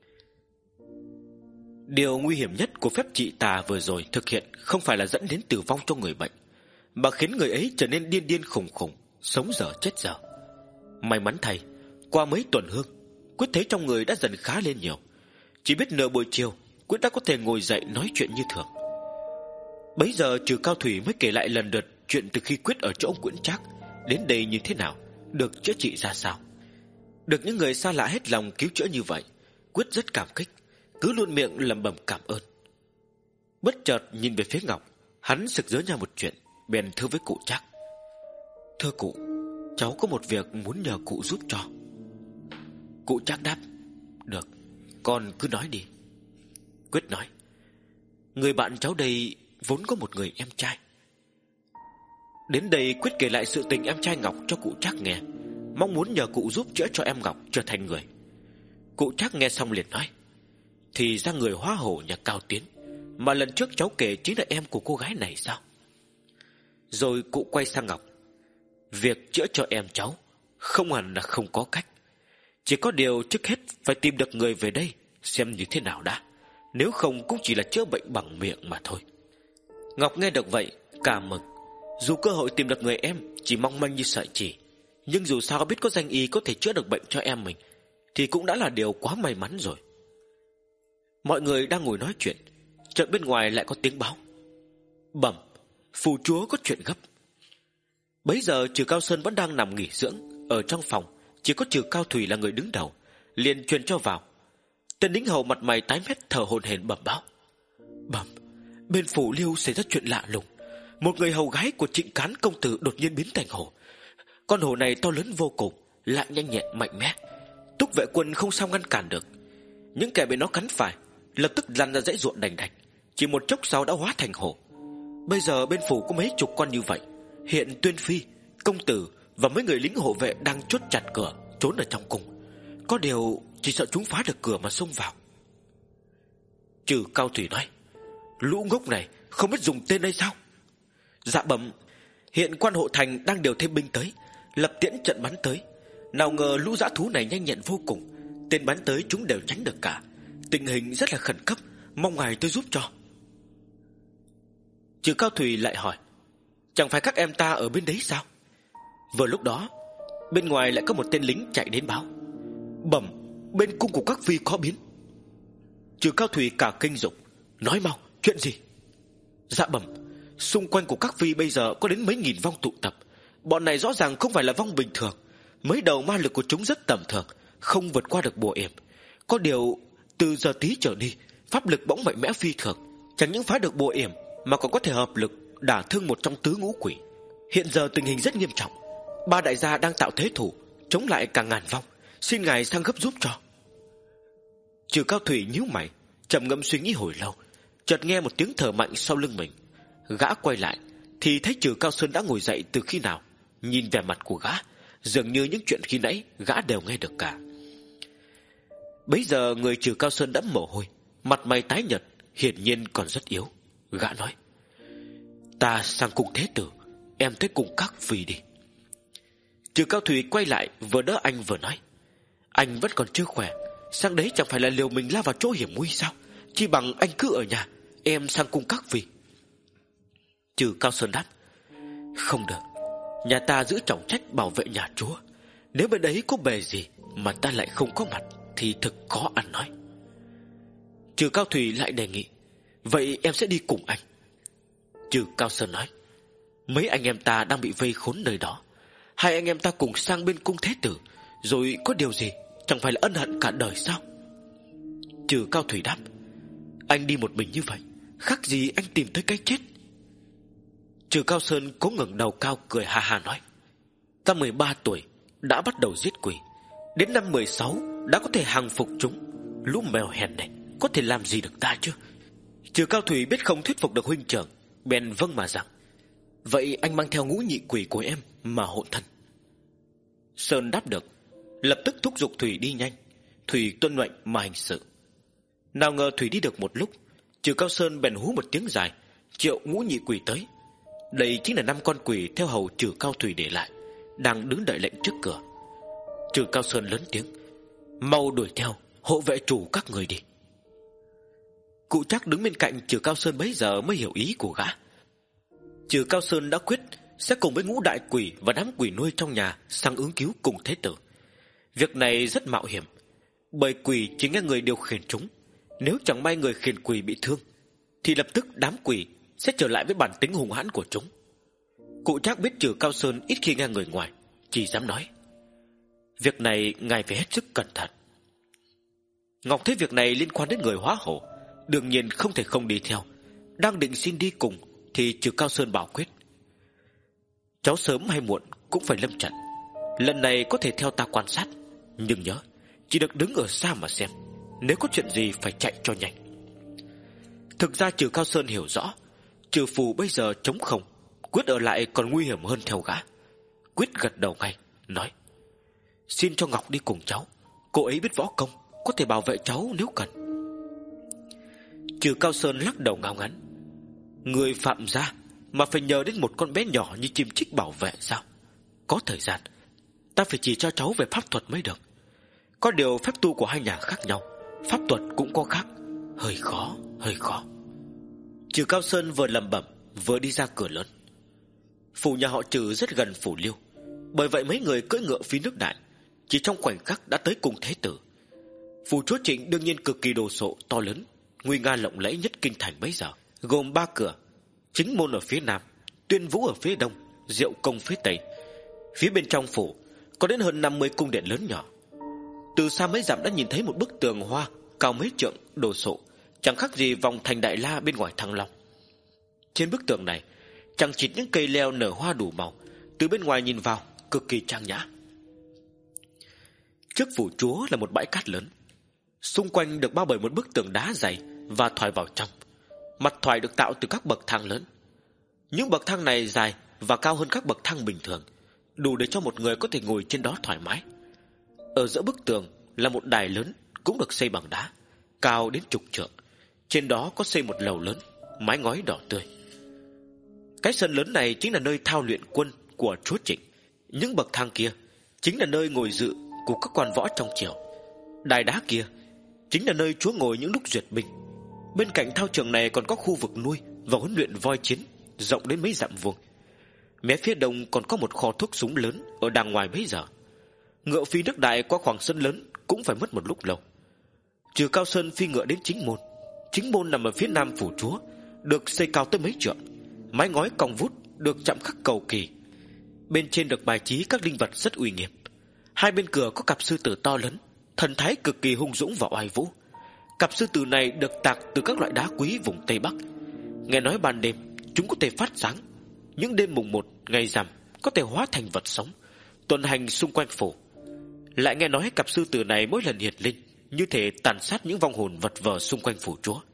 Điều nguy hiểm nhất của phép trị tà vừa rồi thực hiện không phải là dẫn đến tử vong cho người bệnh, mà khiến người ấy trở nên điên điên khùng khùng, sống dở chết dở. May mắn thay, qua mấy tuần hương, Quyết thấy trong người đã dần khá lên nhiều. Chỉ biết nửa buổi chiều, Quyết đã có thể ngồi dậy nói chuyện như thường. Bấy giờ Trừ Cao Thủy mới kể lại lần lượt chuyện từ khi Quyết ở chỗ ông Nguyễn Trác đến đây như thế nào, được chữa trị ra sao. Được những người xa lạ hết lòng cứu chữa như vậy, Quyết rất cảm kích, cứ luôn miệng lẩm bẩm cảm ơn. Bất chợt nhìn về phía Ngọc, hắn sực nhớ ra một chuyện, bèn thưa với cụ Trác: "Thưa cụ, cháu có một việc muốn nhờ cụ giúp cho." Cụ Trác đáp: "Được, con cứ nói đi." Quyết nói: "Người bạn cháu đây vốn có một người em trai." Đến đây Quyết kể lại sự tình em trai Ngọc cho cụ Trác nghe, mong muốn nhờ cụ giúp chữa cho em Ngọc trở thành người. Cụ Trác nghe xong liền nói: "Thì ra người hóa hổ nhà Cao Tiến mà lần trước cháu kể chính là em của cô gái này sao?" Rồi cụ quay sang Ngọc: "Việc chữa cho em cháu không hẳn là không có cách, chỉ có điều trước hết phải tìm được người về đây xem như thế nào đã, nếu không cũng chỉ là chữa bệnh bằng miệng mà thôi." Ngọc nghe được vậy cảm mừng. Dù cơ hội tìm được người em chỉ mong manh như sợi chỉ, nhưng dù sao biết có danh y có thể chữa được bệnh cho em mình thì cũng đã là điều quá may mắn rồi. Mọi người đang ngồi nói chuyện, chợt bên ngoài lại có tiếng báo: "Bẩm, phù chúa có chuyện gấp." Bấy giờ Trừ Cao Sơn vẫn đang nằm nghỉ dưỡng. Ở trong phòng chỉ có Trừ Cao Thủy là người đứng đầu, liền truyền cho vào: Tên lính hầu mặt mày tái mét thở hổn hển bẩm báo: Bẩm, bên phủ Liêu xảy ra chuyện lạ lùng. Một người hầu gái của Trịnh Cán công tử đột nhiên biến thành hổ. Con hổ này to lớn vô cùng, lại nhanh nhẹn mạnh mẽ. Túc vệ quân không sao ngăn cản được. Những kẻ bị nó cắn phải lập tức lăn ra dãy ruộng đành đạch, chỉ một chốc sau đã hóa thành hổ. Bây giờ bên phủ có mấy chục con như vậy. Hiện Tuyên Phi, công tử và mấy người lính hộ vệ đang chốt chặt cửa, trốn ở trong cung. Có điều chỉ sợ chúng phá được cửa mà xông vào. Trừ Cao Thủy nói: Lũ ngốc này không biết dùng tên hay sao? Dạ bẩm, hiện quan hộ thành đang điều thêm binh tới, lập tiễn trận bắn tới. Nào ngờ lũ dã thú này nhanh nhẹn vô cùng, tên bắn tới chúng đều tránh được cả. Tình hình rất là khẩn cấp, mong ngài tôi giúp cho. Trừ Cao Thủy lại hỏi: Chẳng phải các em ta ở bên đấy sao? Vừa lúc đó, bên ngoài lại có một tên lính chạy đến báo: Bẩm, bên cung của các phi có biến. Trừ Cao Thủy cả kinh dục: Nói mau, chuyện gì? Dạ bẩm, xung quanh của các phi bây giờ có đến mấy nghìn vong tụ tập. Bọn này rõ ràng không phải là vong bình thường. Mấy đầu ma lực của chúng rất tầm thường, không vượt qua được bùa yểm. Có điều từ giờ tí trở đi, pháp lực bỗng mạnh mẽ phi thường, chẳng những phá được bùa yểm mà còn có thể hợp lực đả thương một trong tứ ngũ quỷ. Hiện giờ tình hình rất nghiêm trọng. Ba đại gia đang tạo thế thủ chống lại cả ngàn vong, xin ngài sang gấp giúp cho. Trừ Cao Thủy nhíu mày, trầm ngâm suy nghĩ hồi lâu, chợt nghe một tiếng thở mạnh sau lưng mình. Gã quay lại thì thấy Trừ Cao Sơn đã ngồi dậy từ khi nào. Nhìn vẻ mặt của gã, dường như những chuyện khi nãy gã đều nghe được cả. Bấy giờ người Trừ Cao Sơn đẫm mồ hôi, mặt mày tái nhợt, hiển nhiên còn rất yếu. Gã nói: Ta sang cung thế tử, em tới cùng các phi đi. Trừ Cao Thủy quay lại vừa đỡ anh vừa nói: Anh vẫn còn chưa khỏe, sang đấy chẳng phải là liều mình lao vào chỗ hiểm nguy sao? Chỉ bằng anh cứ ở nhà, em sang cung các phi. Trừ Cao Sơn đáp: Không được, nhà ta giữ trọng trách bảo vệ nhà chúa. Nếu bên đấy có bề gì mà ta lại không có mặt thì thực khó ăn nói. Trừ Cao Thủy lại đề nghị: Vậy em sẽ đi cùng anh. Trừ Cao Sơn nói: Mấy anh em ta đang bị vây khốn nơi đó, hai anh em ta cùng sang bên cung thế tử, rồi có điều gì chẳng phải là ân hận cả đời sao? Trừ Cao Thủy đáp: Anh đi một mình như vậy, khác gì anh tìm tới cái chết. Trừ Cao Sơn cố ngẩng đầu cao cười ha ha nói: Ta mười ba tuổi đã bắt đầu giết quỷ, đến năm mười sáu đã có thể hàng phục chúng. Lũ mèo hèn này có thể làm gì được ta chứ? Trừ Cao Thủy biết không thuyết phục được huynh trưởng, bèn vâng mà rằng: Vậy anh mang theo ngũ nhị quỷ của em mà hộ thân. Sơn đáp được, lập tức thúc giục Thủy đi nhanh. Thủy tuân mệnh mà hành sự. Nào ngờ Thủy đi được một lúc, Trừ Cao Sơn bèn hú một tiếng dài, triệu ngũ nhị quỷ tới. Đây chính là năm con quỷ theo hầu Trừ Cao Thủy để lại, đang đứng đợi lệnh trước cửa. Trừ Cao Sơn lớn tiếng: Mau đuổi theo, hộ vệ chủ các người đi. Cụ Trác đứng bên cạnh Trừ Cao Sơn bấy giờ mới hiểu ý của gã. Trừ Cao Sơn đã quyết sẽ cùng với ngũ đại quỷ và đám quỷ nuôi trong nhà sang ứng cứu cùng thế tử. Việc này rất mạo hiểm, bởi quỷ chỉ nghe người điều khiển chúng. Nếu chẳng may người khiển quỷ bị thương thì lập tức đám quỷ sẽ trở lại với bản tính hung hãn của chúng. Cụ Trác biết Trừ Cao Sơn ít khi nghe người ngoài, chỉ dám nói: Việc này ngài phải hết sức cẩn thận. Ngọc thấy việc này liên quan đến người hóa hổ, đương nhiên không thể không đi theo. Đang định xin đi cùng thì Trừ Cao Sơn bảo quyết: Cháu sớm hay muộn cũng phải lâm trận. Lần này có thể theo ta quan sát, nhưng nhớ chỉ được đứng ở xa mà xem. Nếu có chuyện gì phải chạy cho nhanh. Thực ra Trừ Cao Sơn hiểu rõ Trừ Phù bây giờ trống không, Quyết ở lại còn nguy hiểm hơn theo gã. Quyết gật đầu ngay, nói: Xin cho Ngọc đi cùng cháu, cô ấy biết võ công, có thể bảo vệ cháu nếu cần. Trừ Cao Sơn lắc đầu ngao ngắn: Người phạm gia mà phải nhờ đến một con bé nhỏ như chim chích bảo vệ sao? Có thời gian ta phải chỉ cho cháu về pháp thuật mới được. Có điều phép tu của hai nhà khác nhau, pháp thuật cũng có khác, hơi khó, hơi khó. Trừ Cao Sơn vừa lẩm bẩm vừa đi ra cửa lớn. Phủ nhà họ Trừ rất gần phủ Liêu, bởi vậy mấy người cưỡi ngựa phi nước đại, chỉ trong khoảnh khắc đã tới cung thế tử. Phủ chúa Trịnh đương nhiên cực kỳ đồ sộ to lớn, nguy nga lộng lẫy nhất kinh thành bấy giờ, gồm ba cửa: Chính môn ở phía nam, Tuyên Vũ ở phía đông, Diệu Công phía tây. Phía bên trong phủ có đến hơn năm mươi cung điện lớn nhỏ. Từ xa mấy dặm đã nhìn thấy một bức tường hoa cao mấy trượng đồ sộ, chẳng khác gì vòng thành Đại La bên ngoài Thăng Long. Trên bức tường này chẳng chịt những cây leo nở hoa đủ màu, từ bên ngoài nhìn vào cực kỳ trang nhã. Trước phủ chúa là một bãi cát lớn, xung quanh được bao bởi một bức tường đá dày và thoải vào trong. Mặt thoải được tạo từ các bậc thang lớn. Những bậc thang này dài và cao hơn các bậc thang bình thường, đủ để cho một người có thể ngồi trên đó thoải mái. Ở giữa bức tường là một đài lớn, cũng được xây bằng đá, cao đến chục trượng. Trên đó có xây một lầu lớn, mái ngói đỏ tươi. Cái sân lớn này chính là nơi thao luyện quân của chúa Trịnh. Những bậc thang kia chính là nơi ngồi dự của các quan võ trong triều. Đài đá kia chính là nơi chúa ngồi những lúc duyệt binh. Bên cạnh thao trường này còn có khu vực nuôi và huấn luyện voi chiến rộng đến mấy dặm vuông. Mé phía đông còn có một kho thuốc súng lớn ở đàng ngoài mấy giờ. Ngựa phi nước đại qua khoảng sân lớn cũng phải mất một lúc lâu. Trừ Cao Sơn phi ngựa đến chính môn. Chính môn nằm ở phía nam phủ chúa, được xây cao tới mấy trượng, mái ngói cong vút, được chạm khắc cầu kỳ. Bên trên được bài trí các linh vật rất uy nghiêm. Hai bên cửa có cặp sư tử to lớn, thần thái cực kỳ hung dũng và oai vũ. Cặp sư tử này được tạc từ các loại đá quý vùng Tây Bắc. Nghe nói ban đêm chúng có thể phát sáng, những đêm mùng một ngày rằm có thể hóa thành vật sống, tuần hành xung quanh phủ. Lại nghe nói cặp sư tử này mỗi lần hiện linh như thể tàn sát những vong hồn vật vờ xung quanh phủ chúa.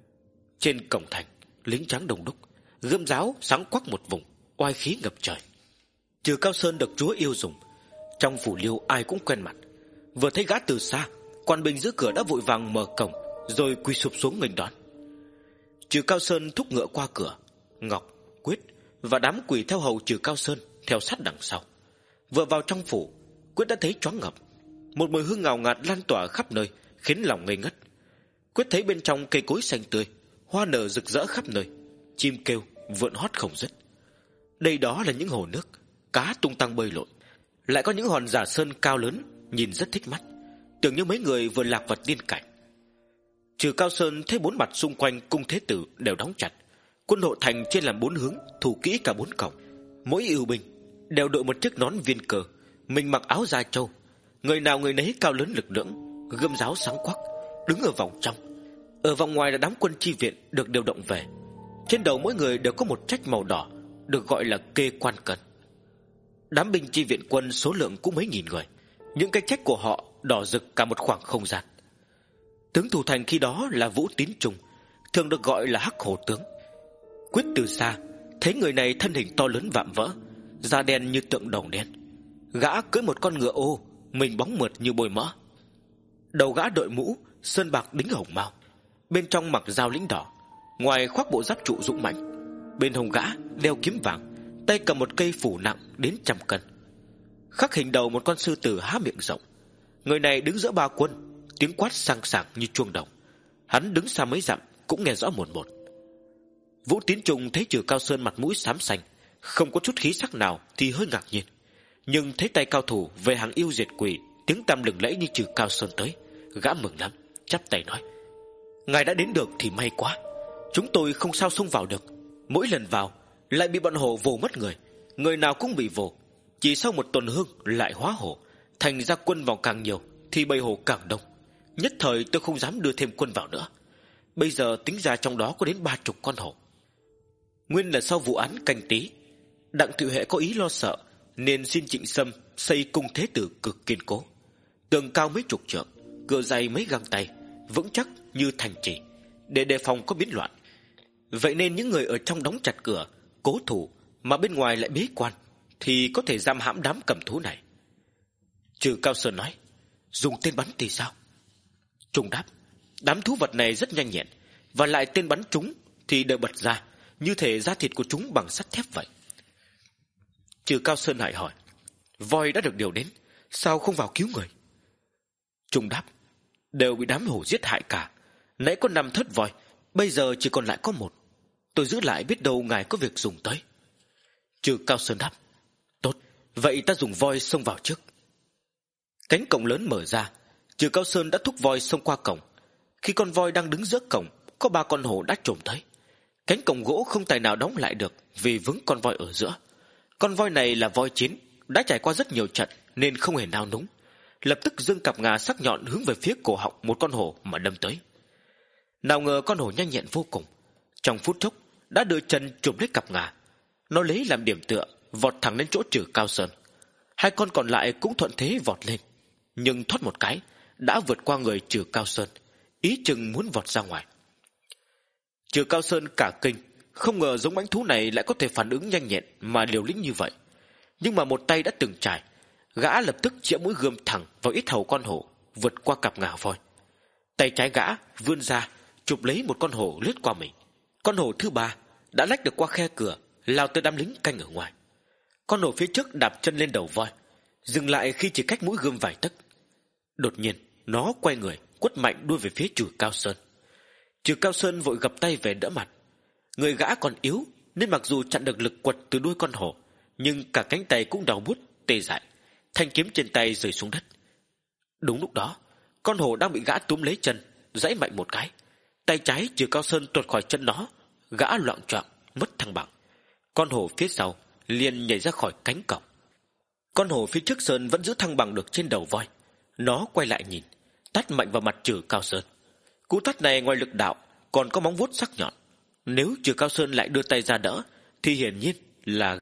Trên cổng thành lính trắng đông đúc, gươm giáo sáng quắc một vùng, oai khí ngập trời. Trừ Cao Sơn được chúa yêu dùng, trong phủ Liêu ai cũng quen mặt. Vừa thấy gã từ xa, quan binh giữ cửa đã vội vàng mở cổng, rồi quỳ sụp xuống nghênh đón. Trừ Cao Sơn thúc ngựa qua cửa, Ngọc, Quyết và đám quỳ theo hầu Trừ Cao Sơn theo sát đằng sau. Vừa vào trong phủ, Quyết đã thấy choáng ngợp. Một mùi hương ngào ngạt lan tỏa khắp nơi, khiến lòng ngây ngất. Quyết thấy bên trong cây cối xanh tươi, hoa nở rực rỡ khắp nơi, chim kêu vượn hót không dứt. Đây đó là những hồ nước, cá tung tăng bơi lội, lại có những hòn giả sơn cao lớn, nhìn rất thích mắt, tưởng như mấy người vừa lạc vào tiên cảnh. Trừ Cao Sơn thấy bốn mặt xung quanh cung thế tử đều đóng chặt, quân hộ thành trên làm bốn hướng, thủ kỹ cả bốn cổng. Mỗi ưu binh đều đội một chiếc nón viên cờ, mình mặc áo da trâu, người nào người nấy cao lớn lực lưỡng, gươm giáo sáng quắc, đứng ở vòng trong. Ở vòng ngoài là đám quân chi viện được điều động về. Trên đầu mỗi người đều có một trách màu đỏ, được gọi là kê quan cân. Đám binh chi viện quân số lượng cũng mấy nghìn người, những cái trách của họ đỏ rực cả một khoảng không gian. Tướng thủ thành khi đó là Vũ Tín Trung, thường được gọi là Hắc Hổ tướng. Quyết từ xa thấy người này thân hình to lớn vạm vỡ, da đen như tượng đồng đen. Gã cưỡi một con ngựa ô, mình bóng mượt như bôi mỡ. Đầu gã đội mũ sơn bạc đính hồng mao, bên trong mặc dao lĩnh đỏ, ngoài khoác bộ giáp trụ dũng mãnh. Bên hông gã đeo kiếm vàng, tay cầm một cây phủ nặng đến trăm cân, khắc hình đầu một con sư tử há miệng rộng. Người này đứng giữa ba quân, tiếng quát sang sảng như chuông đồng. Hắn đứng xa mấy dặm cũng nghe rõ một một. Vũ Tín Trung thấy Trừ Cao Sơn mặt mũi xám xanh, không có chút khí sắc nào thì hơi ngạc nhiên. Nhưng thấy tay cao thủ về hàng yêu diệt quỷ, tiếng tăm lừng lẫy như Trừ Cao Sơn tới, gã mừng lắm, chắp tay nói: "Ngài đã đến được thì may quá. Chúng tôi không sao xông vào được. Mỗi lần vào lại bị bọn hổ vồ mất người, người nào cũng bị vồ. Chỉ sau một tuần hương lại hóa hổ, thành ra quân vào càng nhiều thì bầy hổ càng đông. Nhất thời tôi không dám đưa thêm quân vào nữa. Bây giờ tính ra trong đó có đến ba chục con hổ." Nguyên là sau vụ án Canh Tý, Đặng Thụy Hệ có ý lo sợ, nên xin Trịnh Sâm xây cung thế tử cực kiên cố, tường cao mấy chục trượng, cửa dày mấy găng tay, vững chắc như thành trì, để đề phòng có biến loạn. Vậy nên những người ở trong đóng chặt cửa, cố thủ, mà bên ngoài lại bế quan, thì có thể giam hãm đám cầm thú này. Trừ Cao Sơn nói: "Dùng tên bắn thì sao?" Trung đáp: "Đám thú vật này rất nhanh nhẹn, và lại tên bắn chúng thì đều bật ra, như thể da thịt của chúng bằng sắt thép vậy." Trừ Cao Sơn lại hỏi: "Voi đã được điều đến, sao không vào cứu người?" Trung đáp: "Đều bị đám hổ giết hại cả. Nãy có năm thớt voi, bây giờ chỉ còn lại có một. Tôi giữ lại biết đâu ngài có việc dùng tới." Trừ Cao Sơn đáp: "Tốt, vậy ta dùng voi xông vào trước." Cánh cổng lớn mở ra, Trừ Cao Sơn đã thúc voi xông qua cổng. Khi con voi đang đứng giữa cổng, có ba con hổ đã trồm tới. Cánh cổng gỗ không tài nào đóng lại được vì vướng con voi ở giữa. Con voi này là voi chiến, đã trải qua rất nhiều trận nên không hề nao núng. lập tức giương cặp ngà sắc nhọn hướng về phía cổ họng một con hổ mà đâm tới. Nào ngờ con hổ nhanh nhẹn vô cùng, trong phút chốc đã đưa chân chụp lấy cặp ngà. Nó lấy làm điểm tựa, vọt thẳng lên chỗ Trử Cao Sơn. Hai con còn lại cũng thuận thế vọt lên, nhưng thoát một cái đã vượt qua người Trử Cao Sơn, ý chừng muốn vọt ra ngoài. Trử Cao Sơn cả kinh, không ngờ giống mãnh thú này lại có thể phản ứng nhanh nhẹn mà liều lĩnh như vậy. Nhưng mà một tay đã từng trải, gã lập tức chĩa mũi gươm thẳng vào yết hầu con hổ, vượt qua cặp ngà voi. Tay trái gã vươn ra chụp lấy một con hổ lướt qua mình. Con hổ thứ ba đã lách được qua khe cửa, lao tới đám lính canh ở ngoài. Con hổ phía trước đạp chân lên đầu voi, dừng lại khi chỉ cách mũi gươm vài tấc. Đột nhiên nó quay người quất mạnh đuôi về phía Trử Cao Sơn. Trử Cao Sơn vội gập tay về đỡ mặt. Người gã còn yếu nên mặc dù chặn được lực quật từ đuôi con hổ, nhưng cả cánh tay cũng đau buốt tê dại, thanh kiếm trên tay rơi xuống đất. Đúng lúc đó, con hổ đang bị gã túm lấy chân, giãy mạnh một cái, tay trái Trử Cao Sơn tuột khỏi chân nó, gã loạng choạng mất thăng bằng. Con hổ phía sau liền nhảy ra khỏi cánh cổng. Con hổ phía trước Sơn vẫn giữ thăng bằng được trên đầu voi. Nó quay lại nhìn, tát mạnh vào mặt Trử Cao Sơn. Cú tát này ngoài lực đạo còn có móng vuốt sắc nhọn. Nếu Trử Cao Sơn lại đưa tay ra đỡ thì hiển nhiên là